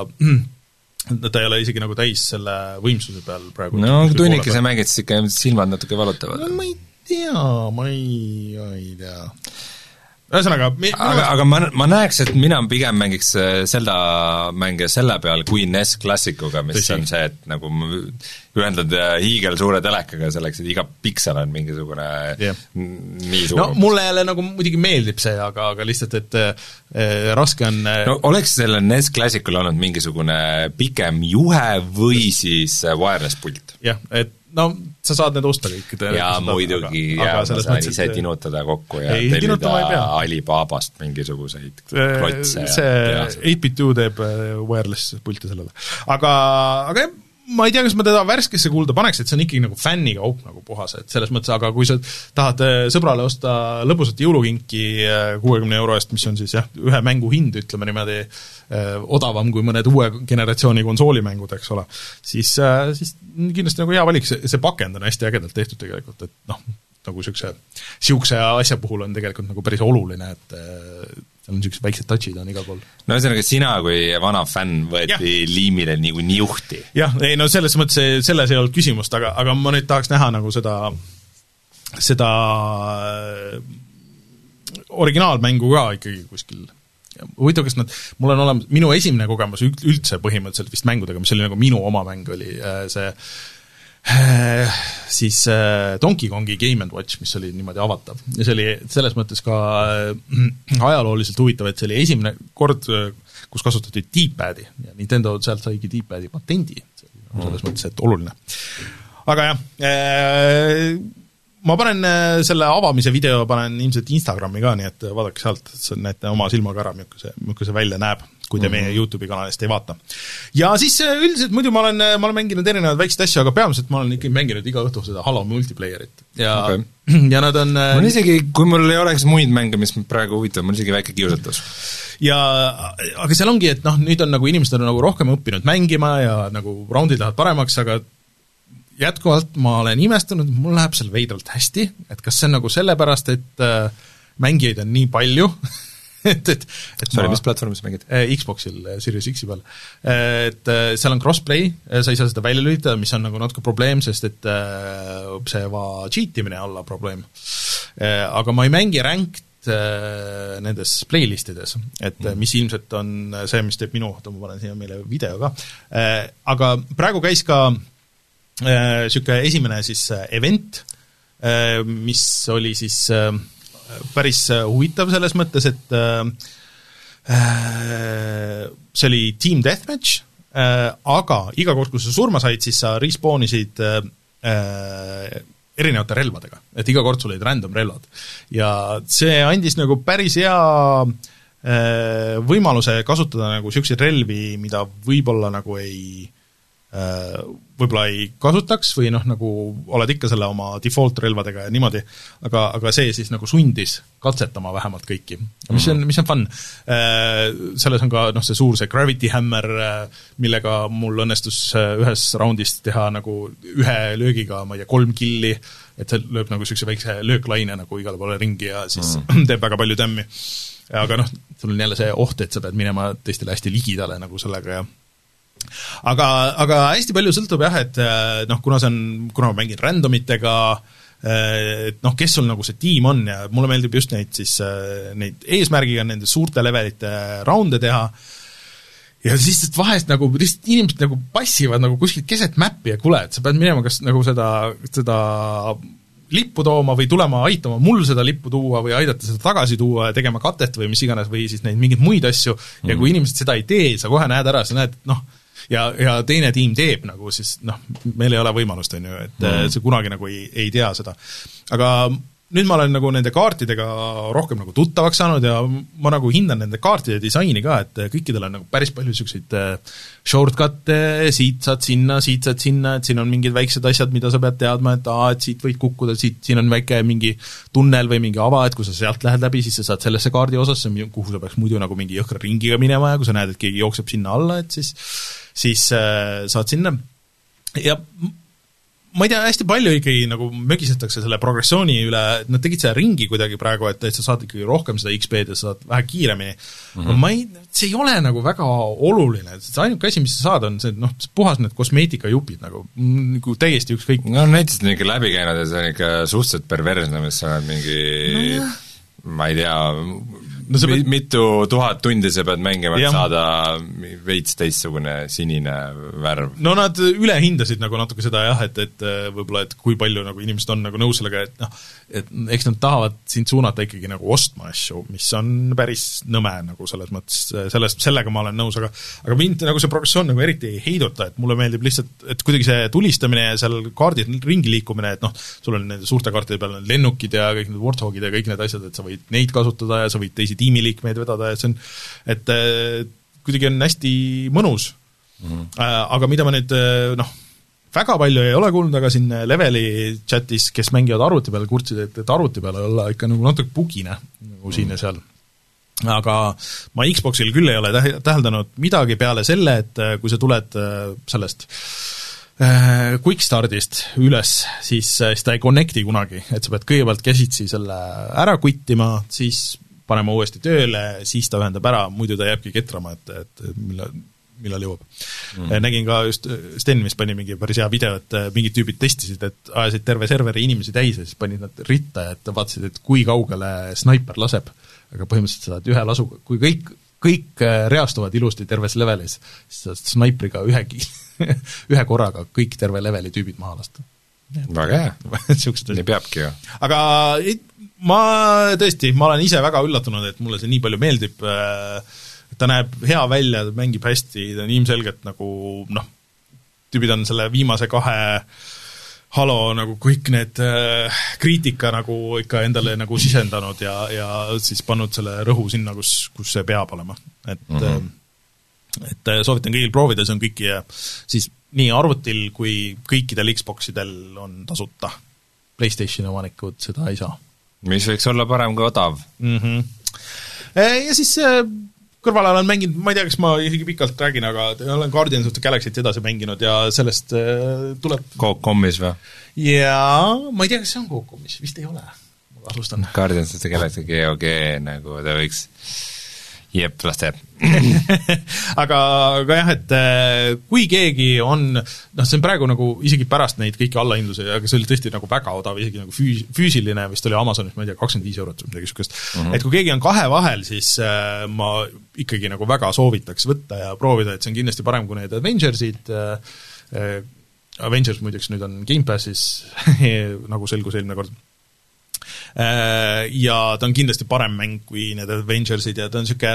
Ja ta ei ole isegi nagu täis selle võimsuse peal praegu. No, kui tunnikese mängid, siis ikka silmad natuke valutavad. No ma ei tea, ma ei, ei tea. Ühesõnaga, aga, aga ma, ma näeks, et mina pigem mängiks Zelda mänge selle peal kui N E S klassikuga, mis Tõsi. On see, et nagu ühendad hiigel suure telekaga selleks, et iga piksel on mingisugune yeah. nii suur. No mulle jälle nagu muidugi meeldib see, aga, aga lihtsalt, et äh, raske on no oleks selle N E S klassikul olnud mingisugune pikem juhe või siis wireless pult? Jah, et no sa saad need osta kõik. Jaa, muidugi, ja ma saan ise et... tinutada kokku ja ei, tellida Alibabast mingisuguseid klotse. See eight bit two teeb wireless pulti sellele. Aga, aga jah, ma ei tea, kas ma teda värskesse kuulda paneks, et see on ikkagi nagu fänniga op nagu puhas, et selles mõttes, aga kui sa tahad sõbrale osta lõbusat jõulukinki kuuekümne euro eest, mis on siis jah, ühe mängu hind, ütleme niimoodi eh, odavam kui mõned uue generatsiooni konsoolimängud, eks ole, siis, eh, siis kindlasti nagu hea valik, see, see pakend on hästi ägedalt tehtud tegelikult, et noh, nagu siukse, siukse asja puhul on tegelikult nagu päris oluline, et eh, seal on niisugused väiksed touchid on igal pool. No ühesõnaga, sina kui vana fänn võeti ja. Liimile nagu niuhti. Jah, ei no selles mõttes, selles ei olnud küsimust, aga, aga ma nüüd tahaks näha nagu seda, seda originaalmängu ka ikkagi kuskil. Huvitav, kas nad, mul on olemas, minu esimene kogemus üldse põhimõtteliselt vist mängudega, mis oli nagu minu oma mäng, oli see siis Donkey Kongi Game and Watch, mis oli niimoodi avatav. Ja see oli selles mõttes ka ajalooliselt huvitav, et see oli esimene kord, kus kasutati D-padi ja Nintendo sealt saigi D-padi patendi. Selles mõttes, et oluline. Aga jah, ma panen selle avamise video, panen ilmselt Instagrami ka, nii et vaadake sealt, et näete oma silmaga ära, milline see, milline see välja näeb, kui te meie YouTube'i kanalist ei vaata. Ja siis üldiselt muidu ma olen, ma olen mänginud erinevaid väikseid asju, aga peamiselt ma olen ikkagi mänginud iga õhtu seda Halo multiplayerit. Ja, okay. ja nad on... Mul isegi, kui mul ei oleks muid mänge, mis praegu huvitav, mul isegi väike kiusatus. Ja, aga seal ongi, et noh, nüüd on nagu inimesed on nagu rohkem õppinud mängima ja nagu roundid lähevad paremaks, aga jätkuvalt ma olen imestunud, mul läheb seal veidralt hästi, et kas see on nagu sellepärast, et äh, mängijaid on nii palju, et, et, et Sorry, ma, mis platvormis mängid? Äh, Xboxil, Series X-i peal. Äh, et äh, seal on crossplay, sa ei saa seda välja lülitada, mis on nagu natuke probleem, sest et äh, see va cheatimine olla probleem. Äh, aga ma ei mängi ranked äh, nendes playlistides, et mm. mis ilmselt on see, mis teeb minu, ma panen siia meile video ka. Äh, aga praegu käis ka niisugune esimene siis event, mis oli siis päris huvitav selles mõttes, et see oli Team Deathmatch, aga iga kord, kui sa surma said, siis sa respaunisid erinevate relvadega, et iga kord sul olid random relvad. Ja see andis nagu päris hea võimaluse kasutada nagu niisuguseid relvi, mida võib-olla nagu ei võib-olla ei kasutaks või noh, nagu oled ikka selle oma default relvadega ja niimoodi, aga, aga see siis nagu sundis katsetama vähemalt kõiki. Mis on, mis on fun. Selles on ka noh, see suur see Gravity Hammer, millega mul õnnestus ühes raundist teha nagu ühe löögiga, ma ei tea, kolm killi, et see lööb nagu niisuguse väikse lööklaine nagu igale poole ringi ja siis mm. teeb väga palju tämmi. Aga noh, sul on jälle see oht, et sa pead minema teistele hästi ligidale nagu sellega ja aga, aga hästi palju sõltub jah, et noh, kuna see on, kuna ma mängin randomitega, et noh, kes sul nagu see tiim on ja mulle meeldib just neid siis, neid eesmärgiga nende suurte levelite raunde teha ja siis vahest nagu, lihtsalt inimesed nagu passivad nagu kuskilt keset mäppi ja kuule, et sa pead minema kas nagu seda, seda lippu tooma või tulema aitama mul seda lippu tuua või aidata seda tagasi tuua ja tegema katet või mis iganes või siis neid mingeid muid asju mm. ja kui inimesed seda ei tee, sa kohe näed ära, sa näed, noh, ja, ja teine tiim teeb nagu, siis noh, meil ei ole võimalust, on ju, et mm. see kunagi nagu ei, ei tea seda. Aga nüüd ma olen nagu nende kaartidega rohkem nagu tuttavaks saanud ja ma nagu hindan nende kaartide disaini ka, et kõikidel on nagu päris palju selliseid shortcut'e, siit saad sinna, siit saad sinna, et siin on mingid väiksed asjad, mida sa pead teadma, et aa, et siit võid kukkuda, siit, siin on väike mingi tunnel või mingi ava, et kui sa sealt lähed läbi, siis sa saad sellesse kaardi osasse, kuhu sa peaks muidu nagu mingi jõhkra ringiga minema ja kui sa näed, et keegi jookseb sinna alla, et siis, siis äh, saad sinna ja ma ei tea, hästi palju ikkagi nagu mögisetakse selle progressiooni üle, et nad tegid selle ringi kuidagi praegu, et, et sa saad ikkagi rohkem seda X P-d ja sa saad vähe kiiremini. Mm-hmm. ma ei, see ei ole nagu väga oluline, see ainuke asi, mis sa saad, on see, noh, puhas need kosmeetikajupid nagu, nagu täiesti ükskõik. No näiteks on ikka läbi käinud ja see on ikka suhteliselt perversne, mis sa oled mingi no, ma ei tea, no, pead... mitu tuhat tundi sa pead mängima, et saada veits teistsugune sinine värv. No nad ülehindasid nagu natuke seda jah, et, et võib-olla, et kui palju nagu inimesed on nagu nõus sellega, et noh, et eks nad tahavad sind suunata ikkagi nagu ostma asju, mis on päris nõme nagu selles mõttes, sellest, sellega ma olen nõus, aga aga mind nagu see progressioon nagu eriti ei heiduta, et mulle meeldib lihtsalt, et kuidagi see tulistamine ja seal kaardid ringi liikumine, et noh, sul on nende suurte kaartide peal lennukid ja kõik need warthogid ja kõik need asjad, et sa võid neid kasutada ja sa võid teisi tiimiliikmeid vedada ja see on, et kuidagi on hästi mõnus. Mm-hmm. Aga mida ma nüüd, noh, väga palju ei ole kuulnud, aga siin leveli chatis, kes mängivad arvuti peal, kurtsid, et, et arvuti peal olla ikka nagu natuke bugine nagu siin ja seal. Aga ma Xboxil küll ei ole täheldanud midagi peale selle, et kui sa tuled sellest Quickstardist üles, siis seda ei connecti kunagi, et sa pead kõigepealt käsitsi selle ära quittima, siis panema uuesti tööle, siis ta ühendab ära, muidu ta jääbki ketrama, et, et mille, millal jõuab mm.. Nägin ka just Sten, mis pani mingi päris hea video, et mingid tüübid testisid, et ajasid terve serveri inimesi täis ja siis panid nad ritta, et vaatasid, et kui kaugele sniper laseb, aga põhimõtteliselt saad ühe lasu, kui kõik, kõik reastuvad ilusti terves levelis, siis saad snaipriga ühegi, ühe korraga kõik terve leveli tüübid maha lasta. Väga hea, nii peabki ju. Aga ma tõesti, ma olen ise väga üllatunud, et mulle see nii palju meeldib, ta näeb hea välja, ta mängib hästi, ta on ilmselgelt nagu noh, tüübid on selle viimase kahe Halo nagu kõik need äh, kriitika nagu ikka endale nagu sisendanud ja, ja siis pannud selle rõhu sinna, kus, kus see peab olema. Et, mm-hmm. et soovitan kõigil proovida, see on kõiki siis nii arvutil kui kõikidel Xboxidel on tasuta. PlayStationi omanikud seda ei saa. Mis võiks olla parem kui odav. Mm-hmm. Ja siis kõrval olen mänginud, ma ei tea, kas ma isegi pikalt räägin, aga olen Guardians of the Galaxy't edasi mänginud ja sellest tuleb... Coop-Commis või? Jaa, ma ei tea, kas see on Coop-Commis, vist ei ole. Ma alustan. Guardians of the Galaxy G O G, nagu ta võiks... Jep, las teeb. aga, aga jah, et kui keegi on, noh, see on praegu nagu isegi pärast neid kõiki allahindlusi, aga see oli tõesti nagu väga odav, isegi nagu füü, füüsiline, vist oli Amazonis, ma ei tea, kakskümmend viis eurot või midagi sükest. Mm-hmm. Et kui keegi on kahe vahel, siis äh, ma ikkagi nagu väga soovitaks võtta ja proovida, et see on kindlasti parem kui need Avengersid. Äh, Avengers muideks nüüd on Game Passis, nagu selgus eelmine kord. Ja ta on kindlasti parem mäng kui need Avengersid ja ta on siuke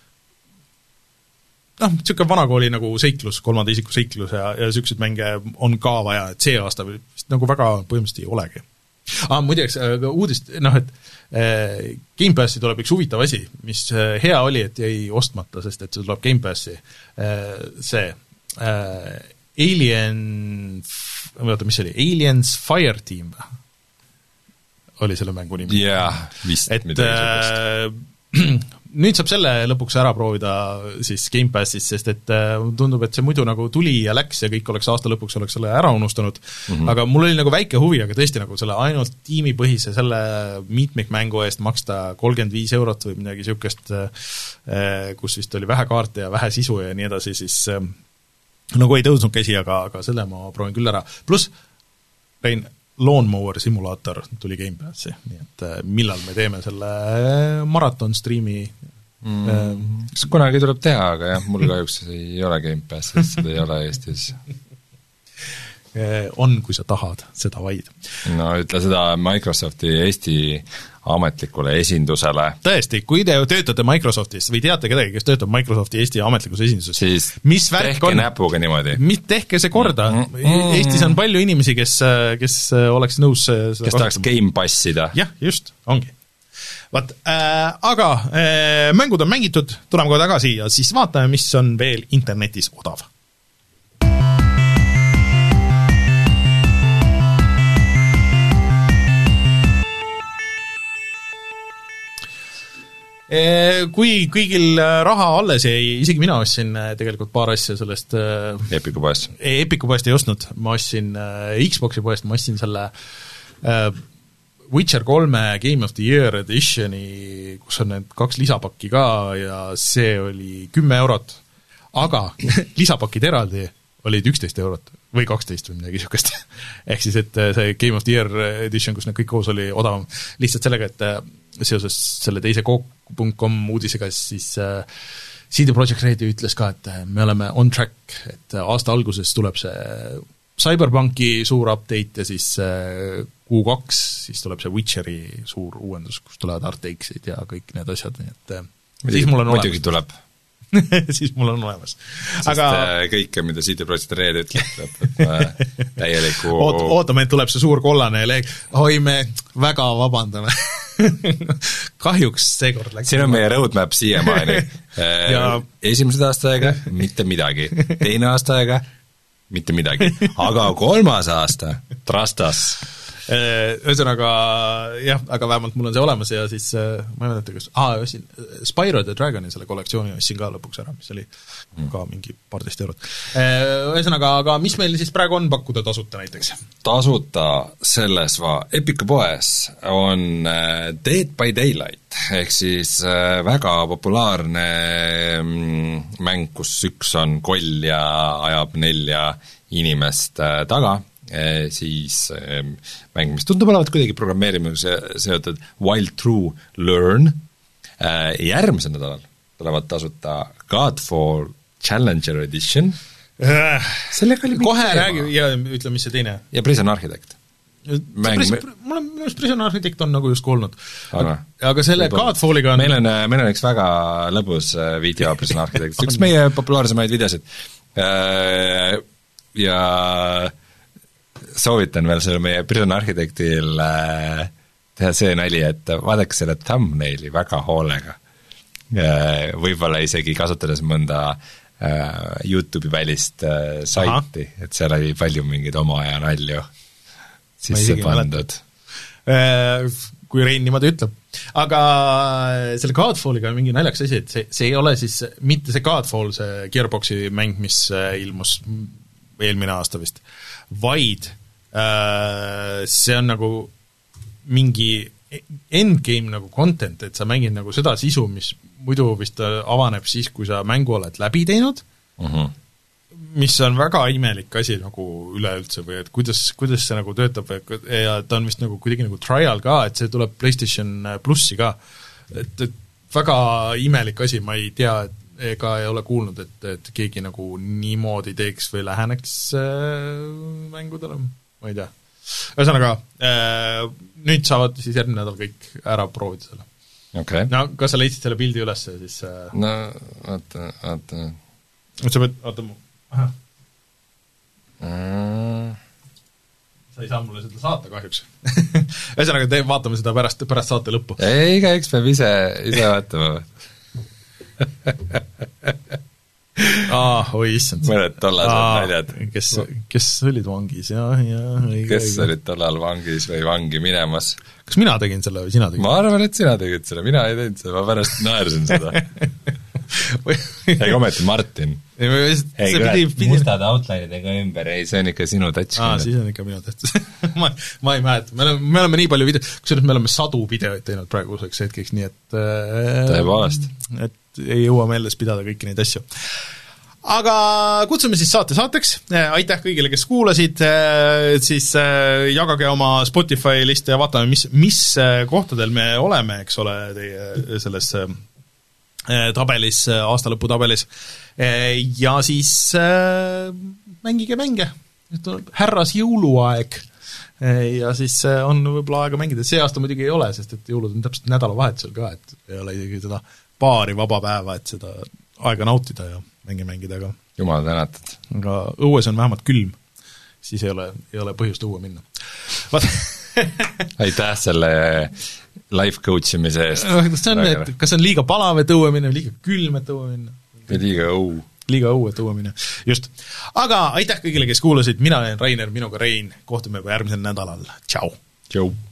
noh, siuke vanakooli nagu seiklus, kolmanda isiku seiklus ja, ja siuksed mänge on ka vaja, et see aasta vist nagu väga põhimõtteliselt ei olegi. Ah, muideks, uudist, noh, et äh, Game Passi tuleb üks huvitav asi, mis äh, hea oli, et jäi ostmata, sest et see tuleb Game Passi äh, see äh, Alien vaata, mis see oli, Aliens Fireteam või? Oli selle mängu nimi. Jah, vist et, midagi äh, nüüd saab selle lõpuks ära proovida siis Game Passis, sest et äh, tundub, et see muidu nagu tuli ja läks ja kõik oleks aasta lõpuks oleks selle ära unustanud, mm-hmm. aga mul oli nagu väike huvi, aga tõesti nagu selle ainult tiimipõhise selle mitmikmängu eest maksta kolmkümmend viis eurot või midagi siukest, äh, kus vist oli vähe kaarte ja vähe sisu ja nii edasi, siis äh, nagu ei tõusnud käsi, aga, aga selle ma proovin küll ära. Plus, Rein, Lawnmower simulaator tuli Game Passi, nii et millal me teeme selle maraton streami mm. Kas kunagi tuleb teha, aga jah, mul kahjuks ei ole Game Passi, seda ei ole Eestis. On, kui sa tahad, seda vaid. No ütle seda Microsofti Eesti ametlikule esindusele. Tõesti, kui te töötate Microsoftis või teate kedagi, kes töötab Microsofti Eesti ametlikus esinduses, siis mis värk tehke on, näpuga niimoodi. Mis tehke see korda. Mm, mm, Eestis on palju inimesi, kes, kes oleks nõus seda kes tahaks Game Passida. Jah, just, ongi. Vaat, äh, aga äh, mängud on mängitud, tuleme kohe tagasi ja siis vaatame, mis on veel internetis odav. Kui kõigil raha alles jäi, isegi mina ostsin tegelikult paar asja sellest Epiku poest. Epiku poest ei ostnud, ma ostsin Xboxi poest, ma ostsin selle Witcher kolme Game of the Year editioni, kus on need kaks lisapakki ka ja see oli kümme eurot, aga lisapakid eraldi olid üksteist eurot või kaksteist või midagi siukest. Ehk siis, et see Game of the Year edition, kus need kõik koos oli odavam, lihtsalt sellega, et seoses selle teise Coop punkt com uudisega, siis äh, C D Projekt Red ütles ka, et me oleme on track, et aasta alguses tuleb see Cyberpunki suur update ja siis äh, Q kaks, siis tuleb see Witcheri suur uuendus, kus tulevad artexid ja kõik need asjad, nii et äh, siis mul on muidugi tuleb. siis mul on olemas. Sest aga... kõike, mida C D Projekt Red ütleb, et täieliku Oot, ootame, et tuleb see suur kollane leeg, oi me väga vabandame. Kahjuks seekord läks. Siin on meie roadmap siiamaani. Esimesed aastaaega mitte midagi, teine aastaaega mitte midagi, aga kolmas aasta trust us. Ühesõnaga jah, aga vähemalt mul on see olemas ja siis ma ei mäleta, kas aa, ostsin Spyro the Dragoni selle kollektsiooni ostsin ka lõpuks ära, mis oli ka mingi paarteist eurot. Ühesõnaga, aga mis meil siis praegu on pakkuda tasuta näiteks? Tasuta selles va Epica poes on Dead by Daylight, ehk siis väga populaarne mäng, kus üks on koll ja ajab nelja inimest taga, siis mäng, mis tundub olevat kuidagi programmeerimisega seotud Wild True Learn. Järgmisel nädalal tulevad tasuta Godfall Challenger Edition. Sellega oli kohe räägi ja ütle, mis see teine. Ja Prison Architect. Mäng, Pris, mul on minu Prison Architect on nagu just kuulnud. Aga, aga selle Godfalliga on... Meil on, meil on üks väga lõbus video Prison Architect, üks meie populaarsemaid videosid. Ja soovitan veel selle meie Prison Architectil teha see nali, et vaadake selle thumbnaili väga hoolega. Võib-olla isegi kasutades mõnda YouTube'i välist saiti, Aha. et seal oli palju mingeid oma aja nalju sisse pandud. Kui Rein niimoodi ütleb. Aga selle Godfalliga on mingi naljaks asi, et see, see ei ole siis mitte see Godfall, see Gearboxi mäng, mis ilmus eelmine aasta vist, vaid äh, see on nagu mingi endgame nagu content, et sa mängid nagu seda sisu, mis muidu vist avaneb siis, kui sa mängu oled läbi teinud, uh-huh. mis on väga imelik asi nagu üleüldse või et kuidas, kuidas see nagu töötab ja ta on vist nagu kuidagi nagu trial ka, et see tuleb PlayStation Plussi ka, et, et väga imelik asi, ma ei tea, et ega ei ole kuulnud, et, et keegi nagu niimoodi teeks või läheneks äh, mängudele, ma ei tea. Ühesõnaga, äh, nüüd saavad siis järgmine nädal kõik ära proovida selle. Okay. No, kas sa leidsid selle pildi üles, siis äh... no, vaata, vaata. Sa pead, vaata mu... Aha. Mm. Sa ei saa mulle seda saata kahjuks. Ühesõnaga, te vaatame seda pärast, pärast saate lõppu. Ei, igaüks peab ise, ise vaatama. ah, oi issand. mõned tollased ah, naljad. Kes, kes olid vangis, jah, jah. Kes õige. Olid tollal vangis või vangi minemas? Kas mina tegin selle või sina tegin? Ma arvan, et sina tegid selle, mina ei teinud seda, ma pärast naersin seda. Ega ometi Martin. Ei, ei kuule, mustad outline'idega ümber, ei, see on ikka sinu touch. Aa, siis on ikka minu touch. ma, ma ei mäleta, me oleme, me oleme nii palju video, kusjuures me oleme sadu videoid teinud praeguseks hetkeks, nii et tõepoolest. et ei jõua meeles pidada kõiki neid asju. Aga kutsume siis saate saateks, aitäh kõigile, kes kuulasid, siis jagage oma Spotify liste ja vaatame, mis, mis kohtadel me oleme, eks ole, teie selles tabelis, aastalõpu tabelis, ja siis mängige mänge, härras jõuluaeg, ja siis on võib-olla aega mängida, see aasta muidugi ei ole, sest et jõulud on täpselt nädalavahetusel ka, et ei ole isegi seda paari vaba päeva, et seda aega nautida ja mänge mängida, aga Jumal tänatud. Aga õues on vähemalt külm, siis ei ole, ei ole põhjust õue minna. aitäh selle life coach imise eest. See on, et kas on liiga palav, et õue minna, liiga külm, et õue minna? Liiga õu. Liiga õu, et õue minna. Just. Aga aitäh kõigile, kes kuulasid, mina olen Rainer, minuga Rein, kohtume juba järgmisel nädalal. Tšau! Tšau!